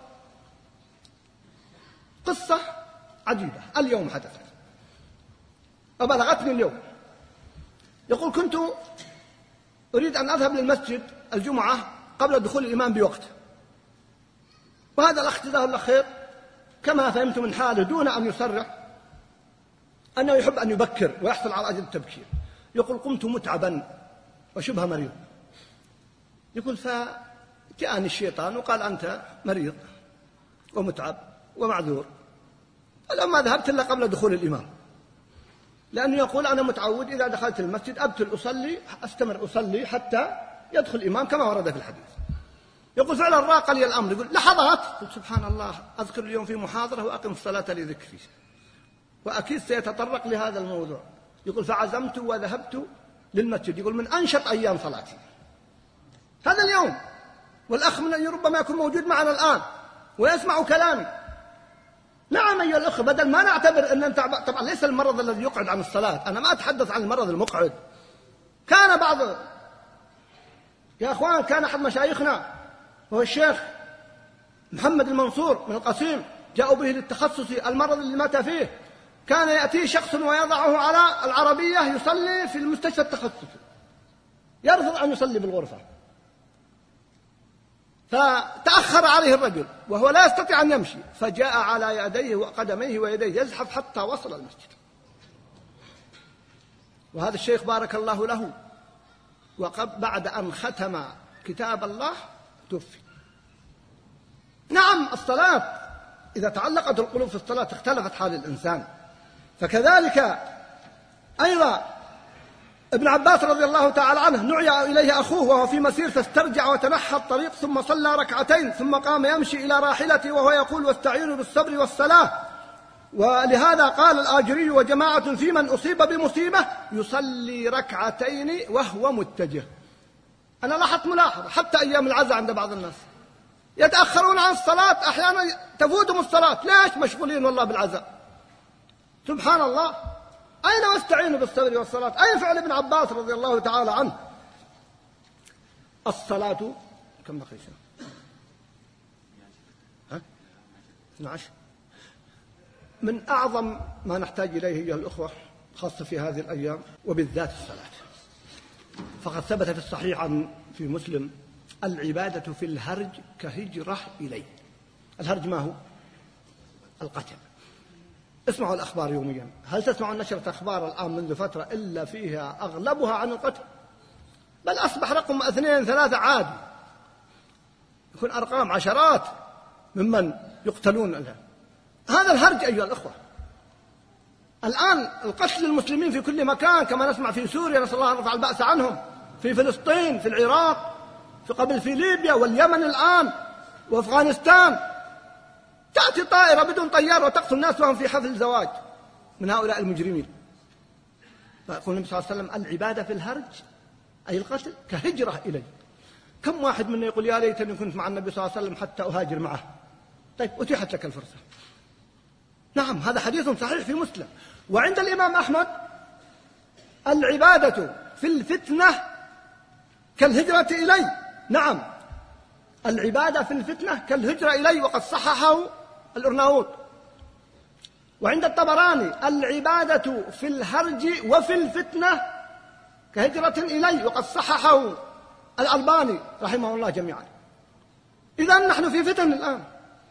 قصة عجيبة اليوم حدثت وبلغتني اليوم. يقول كنت أريد أن أذهب للمسجد الجمعة قبل دخول الإمام بوقت، وهذا الأخ جزاه الله خير كما فهمت من حاله دون أن يصرح أنه يحب أن يبكر ويحصل على أجر التبكير. يقول قمت متعبا وشبه مريض. يقول فجاءني الشيطان وقال أنت مريض ومتعب ومعذور، فلما ذهبت إلا قبل دخول الإمام، لأنه يقول أنا متعود إذا دخلت المسجد أبتل أصلي، أستمر أصلي حتى يدخل الإمام كما ورد في الحديث. يقول فعلا راق لي الأمر. يقول لحظات قلت سبحان الله، أذكر اليوم في محاضرة وأقم الصلاة لذكري، وأكيد سيتطرق لهذا الموضوع. يقول فعزمت وذهبت للمسجد. يقول من أنشط أيام صلاتي هذا اليوم، والأخ من ربما يكون موجود معنا الآن ويسمع كلامي. نعم أيها الأخ، بدل ما نعتبر أن أنت، طبعا ليس المرض الذي يقعد عن الصلاة، أنا ما أتحدث عن المرض المقعد. كان بعض يا أخوان، كان أحد مشايخنا وهو الشيخ محمد المنصور من القصيم، جاءوا به للتخصص المرض اللي مات فيه، كان يأتي شخص ويضعه على العربية يصلي في المستشفى التخصصي، يرفض أن يصلي بالغرفة، فتأخر عليه الرجل وهو لا يستطيع أن يمشي، فجاء على يديه وقدميه ويديه يزحف حتى وصل المسجد. وهذا الشيخ بارك الله له بعد أن ختم كتاب الله توفي. نعم الصلاة إذا تعلقت القلوب في الصلاة اختلفت حال الإنسان. فكذلك أيضا ابن عباس رضي الله تعالى عنه نعي إليه أخوه وهو في مسير فاسترجع وتنحى الطريق ثم صلى ركعتين ثم قام يمشي إلى راحلته وهو يقول واستعينوا بالصبر والصلاة. ولهذا قال الآجري وجماعة في من أصيب بمصيبة يصلي ركعتين وهو متجه. أنا لاحظت ملاحظة حتى أيام العزاء عند بعض الناس يتأخرون عن الصلاة، أحيانا تفوتهم الصلاة، ليش؟ مشغولين والله بالعزاء. سبحان الله، أين واستعينوا بالصبر والصلاة؟ أين فعل ابن عباس رضي الله تعالى عنه؟ الصلاة كم بقي سنة؟ 12. من أعظم ما نحتاج إليه أيها الأخوة خاصة في هذه الأيام وبالذات الصلاة، فقد ثبت في الصحيح في مسلم العبادة في الهرج كهجرة إلي. الهرج ما هو؟ القتل. اسمعوا الأخبار يوميا، هل تسمعون نشرة أخبار الآن منذ فترة إلا فيها أغلبها عن القتل؟ بل أصبح رقم 2 3 عادي، يكون أرقام عشرات ممن يقتلون الآن. هذا الهرج أيها الأخوة. الآن القتل المسلمين في كل مكان كما نسمع في سوريا، نسأل الله أن يرفع البأس عنهم، في فلسطين، في العراق، في ليبيا واليمن الآن وأفغانستان. تأتي طائرة بدون طيار وتقتل الناس وهم في حفل زواج من هؤلاء المجرمين. فيقول النبي صلى الله عليه وسلم العبادة في الهرج أي القتل كهجرة إلي. كم واحد منا يقول يا ليتني كنت مع النبي صلى الله عليه وسلم حتى أهاجر معه. طيب أتيحت لك الفرصة. نعم هذا حديث صحيح في مسلم. وعند الإمام أحمد العبادة في الفتنة كالهجرة إلي. نعم العبادة في الفتنة كالهجرة إلي، وقد صححه الأرناؤوط. وعند الطبراني العبادة في الهرج وفي الفتنة كهجرة إلي، وقد صححه الألباني رحمه الله جميعا. إذن نحن في فتن الآن،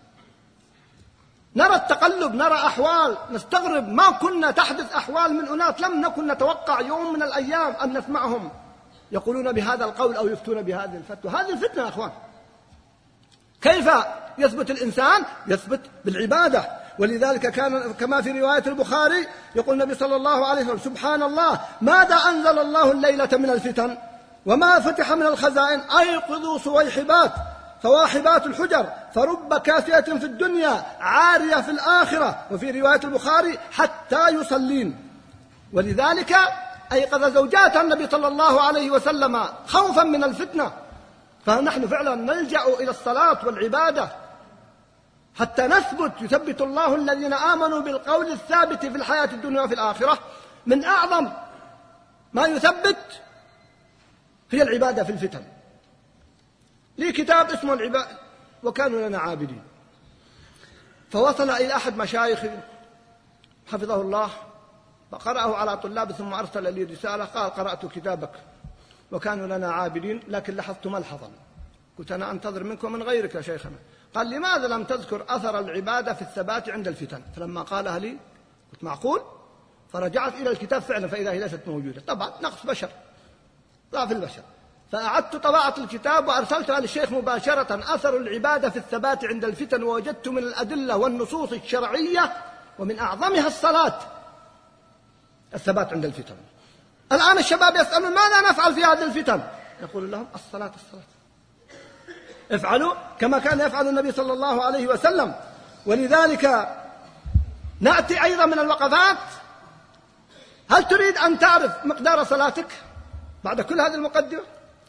نرى التقلب، نرى أحوال نستغرب، ما كنا تحدث أحوال من أناس لم نكن نتوقع يوم من الأيام أن نسمعهم يقولون بهذا القول أو يفتون بهذه الفتوى. هذه الفتنة يا أخوان. كيف يثبت الإنسان؟ يثبت بالعبادة. ولذلك كان كما في رواية البخاري يقول النبي صلى الله عليه وسلم: سبحان الله، ماذا أنزل الله الليلة من الفتن وما فتح من الخزائن، أيقظوا صويحبات فواحبات الحجر، فرب كاسية في الدنيا عارية في الآخرة. وفي رواية البخاري: حتى يصلين. ولذلك أيقظ زوجات النبي صلى الله عليه وسلم خوفا من الفتنة. فنحن فعلا نلجأ إلى الصلاة والعبادة حتى نثبت. يثبت الله الذين آمنوا بالقول الثابت في الحياة الدنيا وفي الآخرة. من أعظم ما يثبت هي العبادة في الفتن. لي كتاب اسمه العبادة وكانوا لنا عابدين، فوصل إلى أحد مشايخي حفظه الله فقرأه على طلاب، ثم أرسل لي رسالة قال: قرأت كتابك وكانوا لنا عابدين، لكن لاحظت ملحظا، قلت: أنا أنتظر منك ومن غيرك يا شيخنا. قال: لماذا لم تذكر أثر العبادة في الثبات عند الفتن؟ فلما قالها لي قلت: معقول؟ فرجعت إلى الكتاب فعلا فإذا هي ليست موجودة. طبعا نقص بشر، ضعف البشر. فأعدت طباعة الكتاب وأرسلتها للشيخ مباشرة: أثر العبادة في الثبات عند الفتن، ووجدت من الأدلة والنصوص الشرعية ومن أعظمها الصلاة الثبات عند الفتن. الآن الشباب يسألون: ماذا نفعل في هذه الفتن؟ نقول لهم: الصلاة. افعلوا كما كان يفعل النبي صلى الله عليه وسلم. ولذلك نأتي أيضا من الوقفات: هل تريد أن تعرف مقدار صلاتك بعد كل هذه المقدمة؟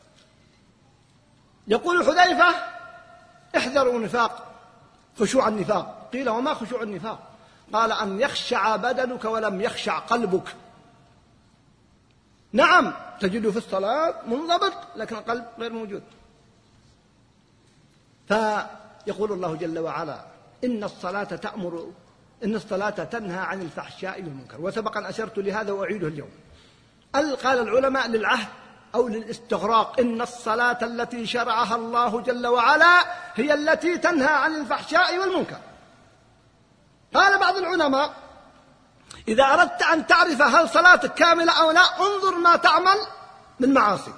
يقول حذيفة: احذروا نفاق، خشوع النفاق. قيل: وما خشوع النفاق؟ قال: أن يخشع بدنك ولم يخشع قلبك. نعم، تجد في الصلاة منضبط لكن القلب غير موجود. فيقول الله جل وعلا: إن الصلاة تنهى عن الفحشاء والمنكر. وسبق أن أشرت لهذا وأعيده اليوم. قال العلماء للعهد أو للاستغراق: إن الصلاة التي شرعها الله جل وعلا هي التي تنهى عن الفحشاء والمنكر. قال بعض العلماء: إذا أردت أن تعرف هل صلاتك كاملة أو لا، انظر ما تعمل من معاصي،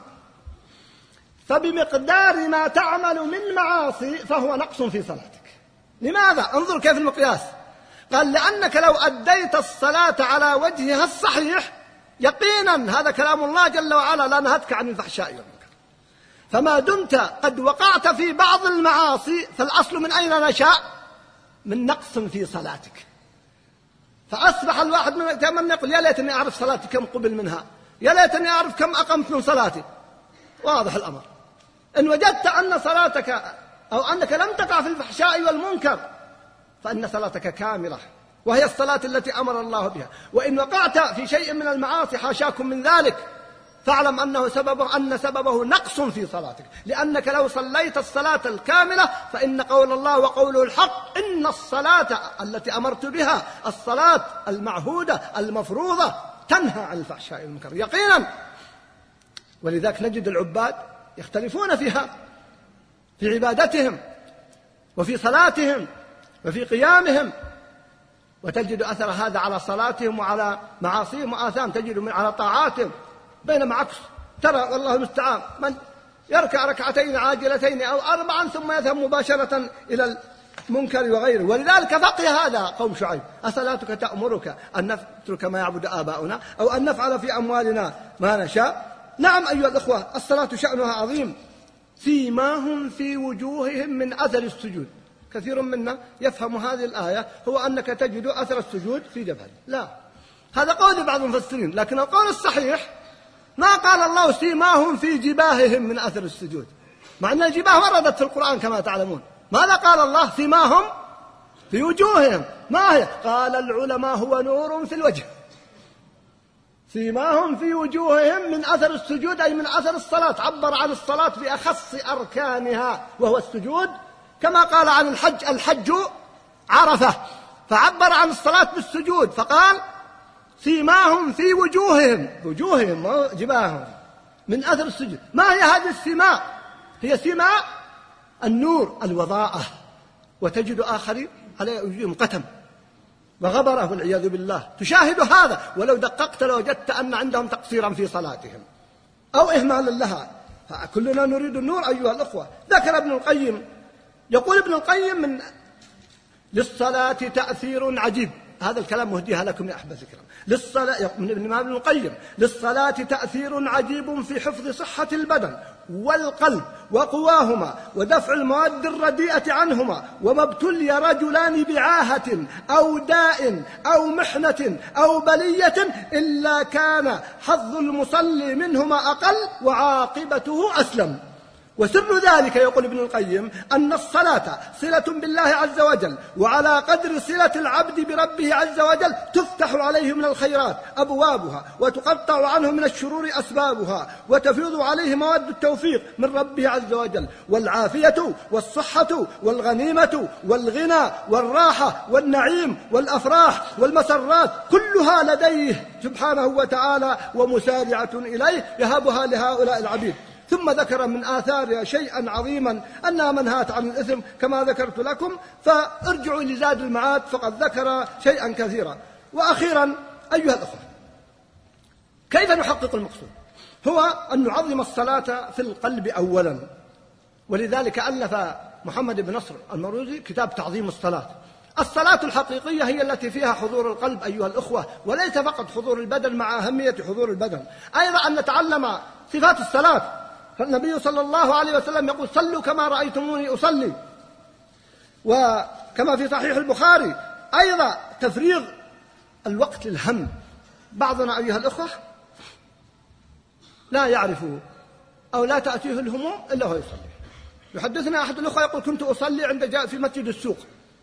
فبمقدار ما تعمل من معاصي فهو نقص في صلاتك. لماذا؟ انظر كيف المقياس. قال: لأنك لو أديت الصلاة على وجهها الصحيح يقينا، هذا كلام الله جل وعلا، لا نهتك عن الفحشاء والمنكر. فما دمت قد وقعت في بعض المعاصي فالأصل من أين نشأ؟ من نقص في صلاتك. فأصبح الواحد من يقول: يا ليتني أعرف صلاتي كم قبل منها، يا ليتني أعرف كم أقمت من صلاتي. واضح الأمر. إن وجدت أن صلاتك أو أنك لم تقع في الفحشاء والمنكر فإن صلاتك كاملة، وهي الصلاة التي أمر الله بها. وإن وقعت في شيء من المعاصي حاشاكم من ذلك فاعلم أن سببه نقص في صلاتك، لأنك لو صليت الصلاة الكاملة فإن قول الله وقوله الحق: إن الصلاة التي أمرت بها، الصلاة المعهودة المفروضة، تنهى عن الفحشاء والمنكر يقينا. ولذلك نجد العباد يختلفون فيها، في عبادتهم وفي صلاتهم وفي قيامهم، وتجد أثر هذا على صلاتهم وعلى معاصيهم وآثام، تجد على طاعاتهم. بينما عكس، ترى والله المستعان من يركع ركعتين عاجلتين أو 4 ثم يذهب مباشرة إلى المنكر وغيره. ولذلك فقه هذا قوم شعيب: أصلاتك تأمرك أن نترك ما يعبد آباؤنا أو أن نفعل في أموالنا ما نشاء؟ نعم أيها الأخوة، الصلاة شأنها عظيم. سيماهم في وجوههم من أثر السجود. كثير منا يفهم هذه الآية هو أنك تجد أثر السجود في جبهته. لا، هذا قول بعض المفسرين، لكن القول الصحيح ما قال الله سيماهم في جباههم من أثر السجود، مع أن الجباه وردت في القرآن كما تعلمون. ماذا قال الله؟ سيماهم في وجوههم. ما هي؟ قال العلماء: هو نور في الوجه. سيماهم في وجوههم من أثر السجود، أي من أثر الصلاة. عبر عن الصلاة بأخص أركانها وهو السجود، كما قال عن الحج: الحج عرفة. فعبر عن الصلاة بالسجود فقال سيماهم في وجوههم جباههم من أثر السجود. ما هي هذه السماء؟ هي سماء النور الوضاءة، وتجد آخرين على وجوههم قتم وغبرة والعياذ بالله. تشاهد هذا، ولو دققت لوجدت أن عندهم تقصيرا في صلاتهم أو إهمالا لها. كلنا نريد النور أيها الأخوة. ذكر ابن القيم، يقول ابن القيم للصلاة تأثير عجيب. هذا الكلام مهديها لكم يا أحبة الكرام. من ابن القيم للصلاة تأثير عجيب في حفظ صحة البدن والقلب وقواهما ودفع المواد الرديئة عنهما، وما ابتلي رجلان بعاهة أو داء أو محنة أو بلية إلا كان حظ المصلي منهما أقل وعاقبته أسلم. وسر ذلك يقول ابن القيم أن الصلاة صلة بالله عز وجل، وعلى قدر صلة العبد بربه عز وجل تفتح عليه من الخيرات أبوابها، وتقطع عنه من الشرور أسبابها، وتفيض عليه مواد التوفيق من ربه عز وجل، والعافية والصحة والغنيمة والغنى والراحة والنعيم والأفراح والمسرات كلها لديه سبحانه وتعالى ومسارعة إليه يهبها لهؤلاء العبيد. ثم ذكر من آثارها شيئا عظيما أنها منهاة عن الإثم كما ذكرت لكم، فارجعوا لزاد المعاد فقد ذكر شيئا كثيرا. وأخيرا أيها الأخوة، كيف نحقق المقصود؟ هو أن نعظم الصلاة في القلب أولا، ولذلك ألف محمد بن نصر المروزي كتاب تعظيم الصلاة. الصلاة الحقيقية هي التي فيها حضور القلب أيها الأخوة، وليس فقط حضور البدن مع أهمية حضور البدن، أيضا أن نتعلم صفات الصلاة. فالنبي صلى الله عليه وسلم يقول صلوا كما رأيتموني أصلي، وكما في صحيح البخاري أيضا تفريغ الوقت للهم. بعضنا أيها الأخوة لا يعرف أو لا تأتيه الهموم إلا هو يصلي. يحدثنا أحد الأخوة يقول كنت أصلي عند جاء في مسجد السوق،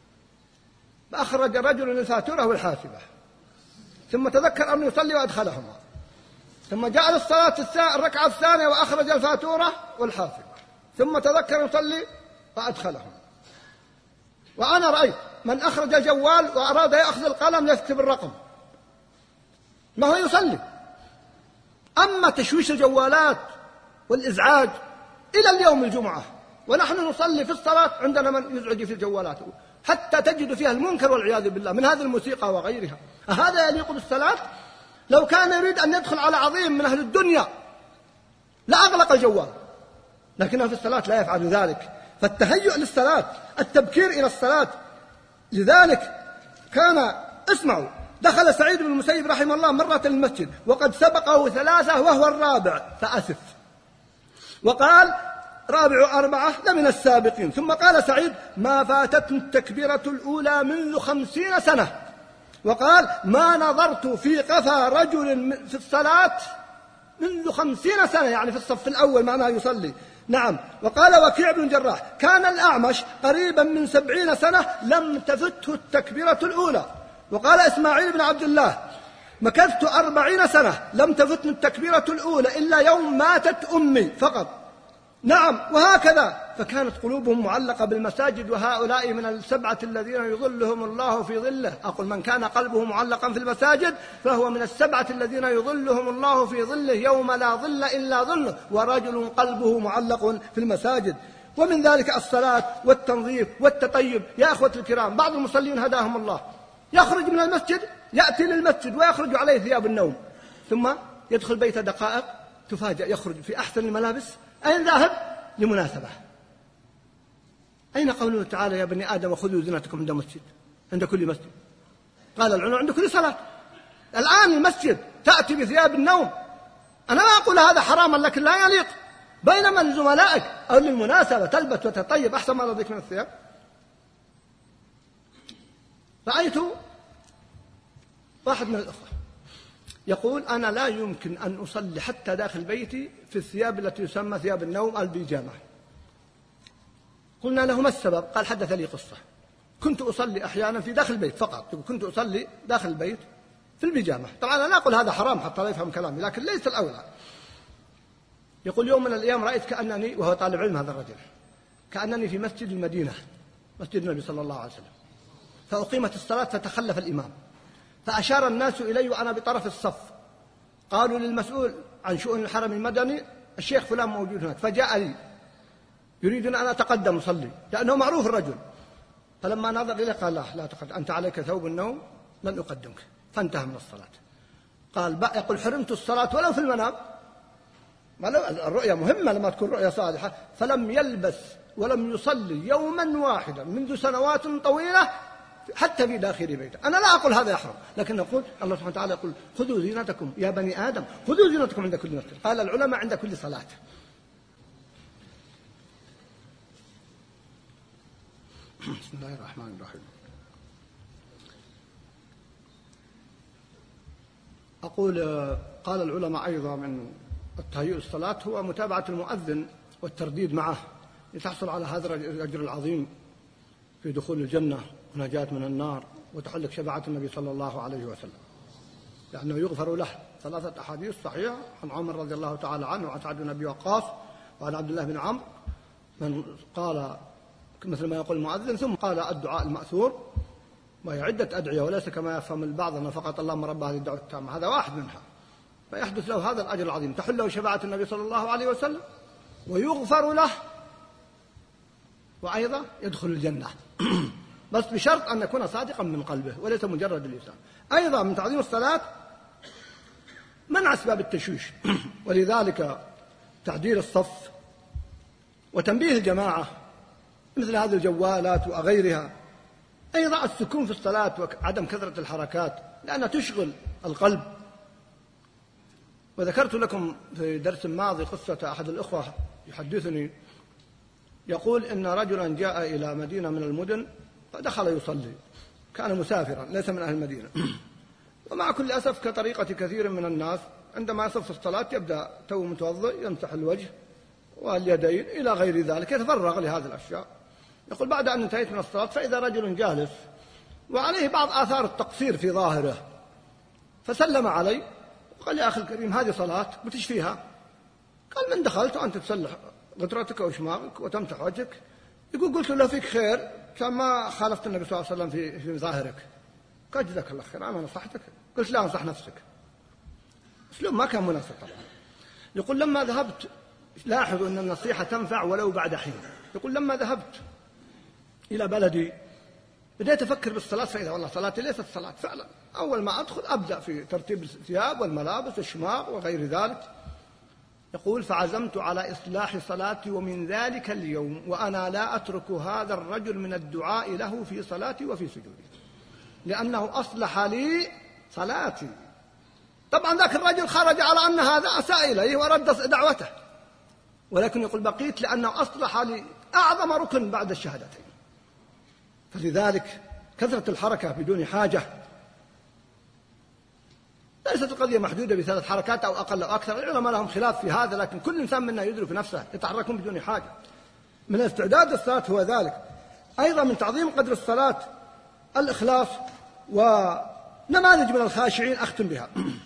فأخرج رجل الفاتورة والحاسبة، ثم تذكر أن يصلي وأدخلهما، ثم جاء للصلاة الركعة الثانية وأخرج الفاتورة والحاسبة، ثم تذكر يصلي وأدخلهم. وأنا رأيت من أخرج الجوال وأراد يأخذ القلم يكتب الرقم، ما هو يصلي. أما تشويش الجوالات والإزعاج إلى اليوم الجمعة ونحن نصلي في الصلاة عندنا من يزعج في الجوالات حتى تجد فيها المنكر والعياذ بالله من هذه الموسيقى وغيرها. أهذا يليق بالصلاة؟ لو كان يريد أن يدخل على عظيم من أهل الدنيا لأغلق الجوال، لكنه في الصلاة لا يفعل ذلك. فالتهيؤ للصلاة، التبكير إلى الصلاة. لذلك كان اسمعوا دخل سعيد بن المسيب رحمه الله مرة المسجد وقد سبقه 3 وهو الرابع فأسف، وقال رابع 4 لمن السابقين. ثم قال سعيد ما فاتتني التكبيرة الأولى منذ 50 سنة، وقال ما نظرت في قفا رجل في الصلاة منذ 50 سنة، يعني في الصف الأول معناه يصلي. نعم. وقال وكيع بن جراح كان الأعمش قريبا من 70 سنة لم تفته التكبيرة الأولى. وقال إسماعيل بن عبد الله مكثت 40 سنة لم تفتني التكبيرة الأولى إلا يوم ماتت أمي فقط. نعم. وهكذا فكانت قلوبهم معلقة بالمساجد، وهؤلاء من 7 الذين يظلهم الله في ظله. أقول من كان قلبه معلقا في المساجد فهو من 7 الذين يظلهم الله في ظله يوم لا ظل إلا ظله، ورجل قلبه معلق في المساجد. ومن ذلك الصلاة والتنظيف والتطيب. يا أخوة الكرام، بعض المصلين هداهم الله يخرج من المسجد يأتي للمسجد ويخرج عليه ثياب النوم، ثم يدخل بيت دقائق تفاجأ يخرج في أحسن الملابس. أين ذاهب؟ لمناسبة. أين قوله تعالى يا بني آدم خذوا زينتكم عند مسجد، عند كل مسجد؟ قال العلماء عند كل صلاة. الآن المسجد تأتي بثياب النوم. أنا لا أقول هذا حراما لكن لا يليق، بينما لزملائك أو للمناسبة تلبس وتطيب أحسن ما رضيك من الثياب. رأيت واحد من الأخوة يقول أنا لا يمكن أن أصلي حتى داخل بيتي في الثياب التي يسمى ثياب النوم البيجامة. قلنا له ما السبب؟ قال حدث لي قصة، كنت أصلي أحيانا في داخل البيت فقط، كنت أصلي داخل البيت في البيجامة. طبعا أنا لا أقول هذا حرام حتى لا يفهم كلامي، لكن ليس الأولى. يقول يوم من الأيام رأيت كأنني، وهو طالب علم هذا الرجل، كأنني في مسجد المدينة مسجد النبي صلى الله عليه وسلم، فأقيمت الصلاة فتخلف الإمام، فأشار الناس إلي وأنا بطرف الصف، قالوا للمسؤول عن شؤون الحرم المدني الشيخ فلان موجود هناك، فجاء لي يريد أن أتقدم أصلي لأنه معروف الرجل، فلما نظر إليه قال لا تقدم، أنت عليك ثوب النوم لن أقدمك، فانتهى من الصلاة. قال بقى يقول حرمت الصلاة ولو في المنام، الرؤيا مهمة لما تكون رؤيا صالحة، فلم يلبث ولم يصلي يوما واحدا منذ سنوات طويلة حتى في داخل بيته. أنا لا أقول هذا يحرم، لكن نقول الله سبحانه وتعالى يقول خذوا زينتكم يا بني آدم، خذوا زينتكم عند كل مسجد. قال العلماء عند كل صلاة. بسم الله الرحمن الرحيم. أقول قال العلماء أيضا من التهيئ الصلاة هو متابعة المؤذن والترديد معه لتحصل على هذا الأجر العظيم في دخول الجنة ونجاة من النار وتحلق شفاعة النبي صلى الله عليه وسلم، لأنه يغفر له. 3 أحاديث صحيحة عن عمر رضي الله تعالى عنه وعن سعد بن أبي وقاص وعن عبد الله بن عمرو من قال مثل ما يقول المؤذن ثم قال الدعاء المأثور، وهي عدة أدعية وليس كما يفهم البعض أن فقط اللهم رب هذه الدعوة التامة، هذا واحد منها، فيحدث له هذا الأجر العظيم، تحل له شفاعة النبي صلى الله عليه وسلم ويغفر له وأيضا يدخل الجنة بس بشرط أن يكون صادقا من قلبه وليس مجرد اللسان. أيضا من تعظيم الصلاة منع أسباب التشويش ولذلك تعديل الصف وتنبيه الجماعة مثل هذه الجوالات وغيرها. أيضا السكون في الصلاة وعدم كثرة الحركات لأنها تشغل القلب. وذكرت لكم في درس ماضي قصة أحد الأخوة يحدثني يقول إن رجلا جاء إلى مدينة من المدن فدخل يصلي، كان مسافرا ليس من أهل المدينة، ومع كل أسف كطريقة كثير من الناس عندما يصف الصلاة يبدأ تو متوضئ يمسح الوجه واليدين إلى غير ذلك، يتفرغ لهذه الأشياء. يقول بعد أن انتهيت من الصلاة فإذا رجل جالس وعليه بعض آثار التقصير في ظاهره، فسلم علي وقال يا أخي الكريم هذه صلاة بتشفيها؟ قال من دخلت وأنت تسلح غترتك وشماغك وتمسح وجهك. يقول قلت له فيك خير كان ما خالفت النبي صلى الله عليه وسلم في ظاهرك. قال جزاك الله خير أنا نصحتك. قلت لا انصح نفسك. أسلوب ما كان مناسب طبعا. يقول لما ذهبت لاحظوا أن النصيحة تنفع ولو بعد حين. يقول لما ذهبت إلى بلدي بدأت أفكر بالصلاة فإذا والله صلاتي ليست صلاة فعلا. أول ما أدخل أبدأ في ترتيب الثياب والملابس والشماغ وغير ذلك. يقول فعزمت على إصلاح صلاتي ومن ذلك اليوم وأنا لا أترك هذا الرجل من الدعاء له في صلاتي وفي سجودي لأنه أصلح لي صلاتي. طبعا ذاك الرجل خرج على أن هذا أساء إليه ورد دعوته، ولكن يقول بقيت لأنه أصلح لي أعظم ركن بعد الشهادتين. فلذلك كثرة الحركة بدون حاجة، ليست القضية محدودة ب3 حركات أو أقل أو أكثر، العلماء لهم خلاف في هذا، لكن كل إنسان منا يدرك نفسه يتحركون بدون حاجة. من استعداد الصلاة هو ذلك. أيضا من تعظيم قدر الصلاة الإخلاص، ونماذج من الخاشعين أختم بها.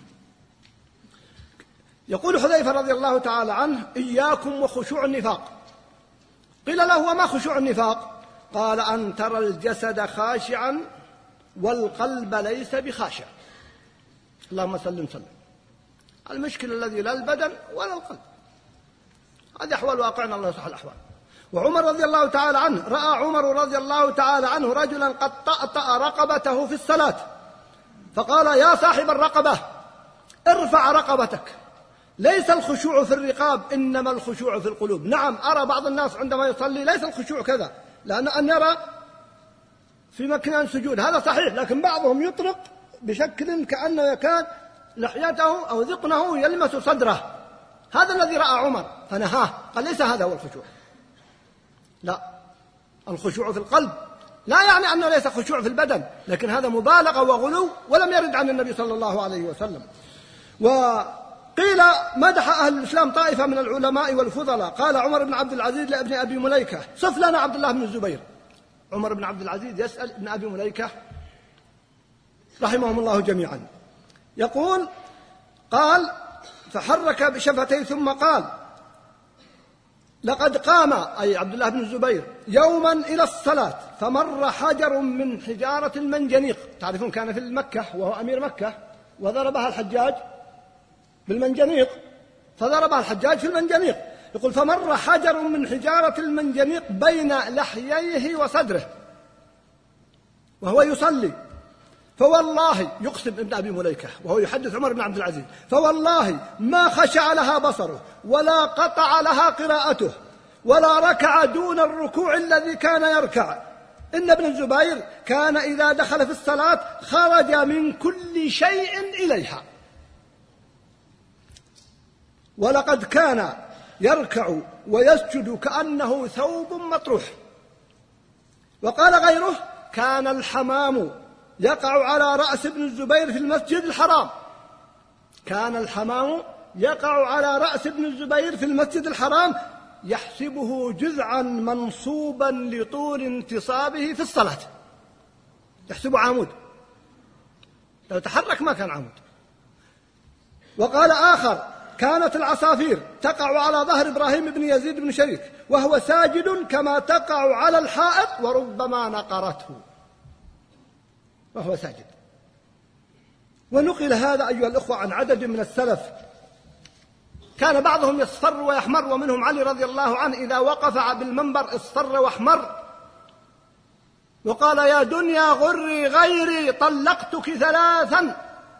يقول حذيفة رضي الله تعالى عنه إياكم وخشوع النفاق. قيل له وما خشوع النفاق؟ قال أن ترى الجسد خاشعا والقلب ليس بخاشع. اللهم سلم. المشكلة الذي لا البدن ولا القلب، هذه أحوال واقعنا الله يصلح الأحوال. وعمر رضي الله تعالى عنه رأى عمر رضي الله تعالى عنه رجلا قد طأطأ رقبته في الصلاة فقال يا صاحب الرقبة ارفع رقبتك، ليس الخشوع في الرقاب إنما الخشوع في القلوب. نعم أرى بعض الناس عندما يصلي ليس الخشوع كذا، لأن أن يرى في مكان سجود هذا صحيح، لكن بعضهم يطرق بشكل كأنه يكاد لحيته أو ذقنه يلمس صدره، هذا الذي رأى عمر فنهاه قال ليس هذا هو الخشوع. لا، الخشوع في القلب لا يعني أنه ليس خشوع في البدن، لكن هذا مبالغة وغلو ولم يرد عن النبي صلى الله عليه وسلم. وقيل مدح أهل الإسلام طائفة من العلماء والفضلاء، قال عمر بن عبد العزيز لابن أبي مليكة صف لنا عبد الله بن الزبير. عمر بن عبد العزيز يسأل ابن أبي مليكة رحمهم الله جميعا. يقول قال فحرك بشفتيه ثم قال لقد قام أي عبد الله بن الزبير يوما إلى الصلاة فمر حجر من حجارة المنجنيق، تعرفون كان في مكة وهو أمير مكة وضربها الحجاج بالمنجنيق، فضربها الحجاج في المنجنيق. يقول فمر حجر من حجارة المنجنيق بين لحييه وصدره وهو يصلي، فوالله، يقسم ابن أبي مليكة وهو يحدث عمر بن عبد العزيز، فوالله ما خشع لها بصره ولا قطع لها قراءته ولا ركع دون الركوع الذي كان يركع. إن ابن الزبير كان إذا دخل في الصلاة خرج من كل شيء إليها، ولقد كان يركع ويسجد كأنه ثوب مطروح. وقال غيره كان الحمام يقع على رأس ابن الزبير في المسجد الحرام، كان الحمام يقع على رأس ابن الزبير في المسجد الحرام يحسبه جذعا منصوبا لطول انتصابه في الصلاة، يحسبه عمود، لو تحرك ما كان عمود. وقال آخر كانت العصافير تقع على ظهر إبراهيم بن يزيد بن شريك وهو ساجد كما تقع على الحائط وربما نقرته وهو ساجد. ونقل هذا أيها الأخوة عن عدد من السلف، كان بعضهم يصفر ويحمر، ومنهم علي رضي الله عنه إذا وقف بالمنبر اصفر واحمر وقال يا دنيا غري غيري طلقتك ثلاثا.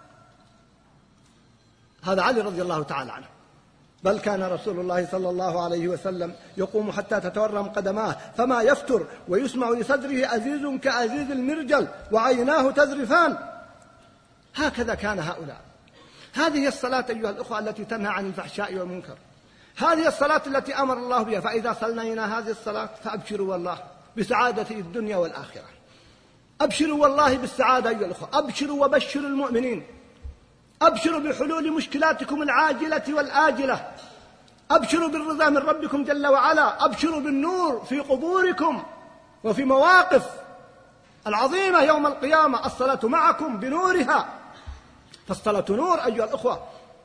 هذا علي رضي الله تعالى عنه. بل كان رسول الله صلى الله عليه وسلم يقوم حتى تتورم قدماه فما يفتر ويسمع لصدره أزيز كأزيز المرجل وعيناه تذرفان. هكذا كان هؤلاء. هذه الصلاة أيها الأخوة التي تنهى عن الفحشاء والمنكر، هذه الصلاة التي أمر الله بها. فإذا صلينا هذه الصلاة فأبشروا والله بسعادة الدنيا والآخرة، أبشروا والله بالسعادة أيها الأخوة، أبشروا وبشروا المؤمنين، أبشروا بحلول مشكلاتكم العاجلة والآجلة، أبشروا بالرضا من ربكم جل وعلا، أبشروا بالنور في قبوركم وفي مواقف العظيمة يوم القيامة. الصلاة معكم بنورها، فالصلاة نور أيها الأخوة.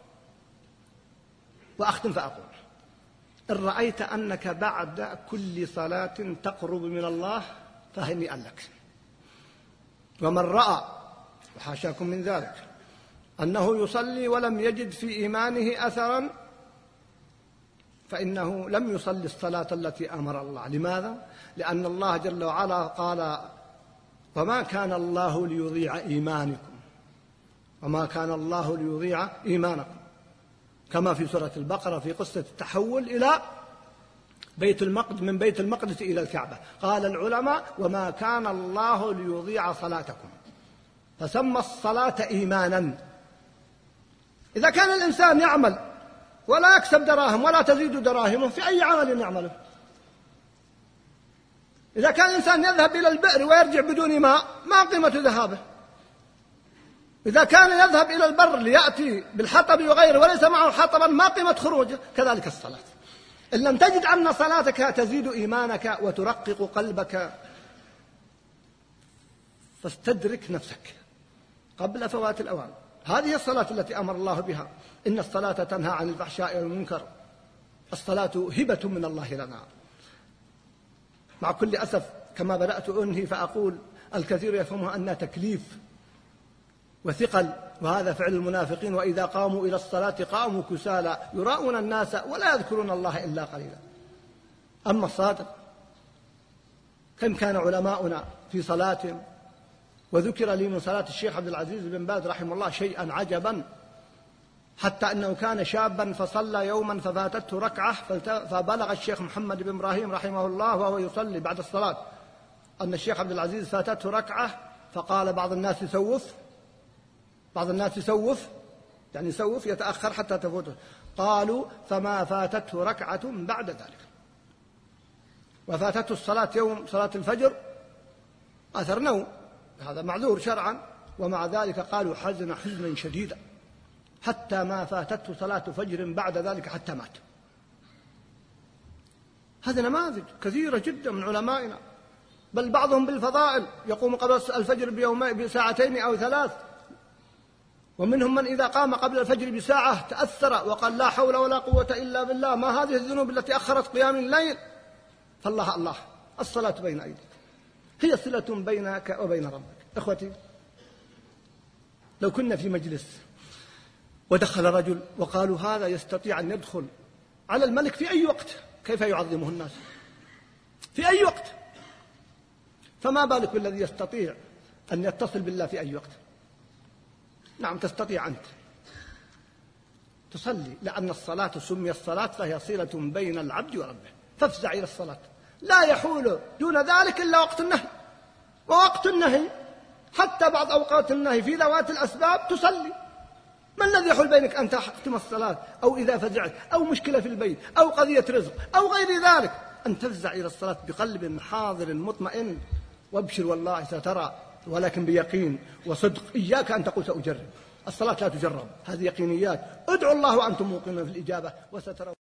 وأختم فأقول إن رأيت أنك بعد كل صلاة تقرب من الله فهنيئا لك. ومن رأى وحاشاكم من ذلك أنه يصلي ولم يجد في إيمانه أثرا فإنه لم يصلي الصلاة التي أمر الله. لماذا؟ لأن الله جل وعلا قال وما كان الله ليضيع إيمانكم، وما كان الله ليضيع إيمانكم، كما في سورة البقرة في قصة التحول إلى بيت المقدس، من بيت المقدس إلى الكعبة. قال العلماء وما كان الله ليضيع صلاتكم، فسمى الصلاة إيمانا. إذا كان الإنسان يعمل ولا يكسب دراهم ولا تزيد دراهمه في أي عمل يعمله، إذا كان الإنسان يذهب إلى البئر ويرجع بدون ماء ما قيمة ذهابه، إذا كان يذهب إلى البر ليأتي بالحطب وغيره وليس معه حطبا ما قيمة خروجه. كذلك الصلاة، إن لم تجد أن صلاتك تزيد إيمانك وترقق قلبك فاستدرك نفسك قبل فوات الأوان. هذه الصلاة التي أمر الله بها. إن الصلاة تنهى عن الفحشاء والمنكر، الصلاة هبة من الله لنا. مع كل أسف كما بدأت أنهي فأقول الكثير يفهمها أنها تكليف وثقل، وهذا فعل المنافقين، وإذا قاموا إلى الصلاة قاموا كسالى يراءون الناس ولا يذكرون الله إلا قليلا. أما الصادق كم كان علماؤنا في صلاتهم، وذكر لي من صلاة الشيخ عبد العزيز بن باز رحمه الله شيئا عجبا، حتى أنه كان شابا فصلى يوما ففاتته ركعة فبلغ الشيخ محمد بن إبراهيم رحمه الله وهو يصلي بعد الصلاة أن الشيخ عبد العزيز فاتته ركعة، فقال بعض الناس يسوف يعني يسوف يتأخر حتى تفوته، قالوا فما فاتته ركعة بعد ذلك، وفاتته الصلاة يوم صلاة الفجر أثر نوم، هذا معذور شرعا، ومع ذلك قالوا حزن حزنا شديدا حتى ما فاتته صلاة فجر بعد ذلك حتى مات. هذه نماذج كثيرة جدا من علمائنا، بل بعضهم بالفضائل يقوم قبل الفجر بساعتين أو 3، ومنهم من إذا قام قبل الفجر بساعة تأثر وقال لا حول ولا قوة إلا بالله، ما هذه الذنوب التي أخرت قيام الليل؟ فالله الله الصلاة بين أيديكم. هي صلة بينك وبين ربك. إخوتي، لو كنا في مجلس ودخل رجل وقالوا هذا يستطيع أن يدخل على الملك في أي وقت، كيف يعظمه الناس؟ في أي وقت، فما بالك بالذي يستطيع أن يتصل بالله في أي وقت؟ نعم تستطيع أنت تصلي، لأن الصلاة سميت الصلاة فهي صلة بين العبد وربه، فافزع إلى الصلاة. لا يحول دون ذلك إلا وقت النهي، ووقت النهي حتى بعض أوقات النهي في ذوات الأسباب تصلي. ما الذي يحول بينك أن تختم الصلاة، أو إذا فزعت، أو مشكلة في البيت، أو قضية رزق، أو غير ذلك، أن تفزع إلى الصلاة بقلب حاضر مطمئن، وابشر والله سترى، ولكن بيقين وصدق. إياك أن تقول سأجرب، الصلاة لا تجرب، هذه يقينيات. ادعوا الله وأنتم موقنون في الإجابة وسترى.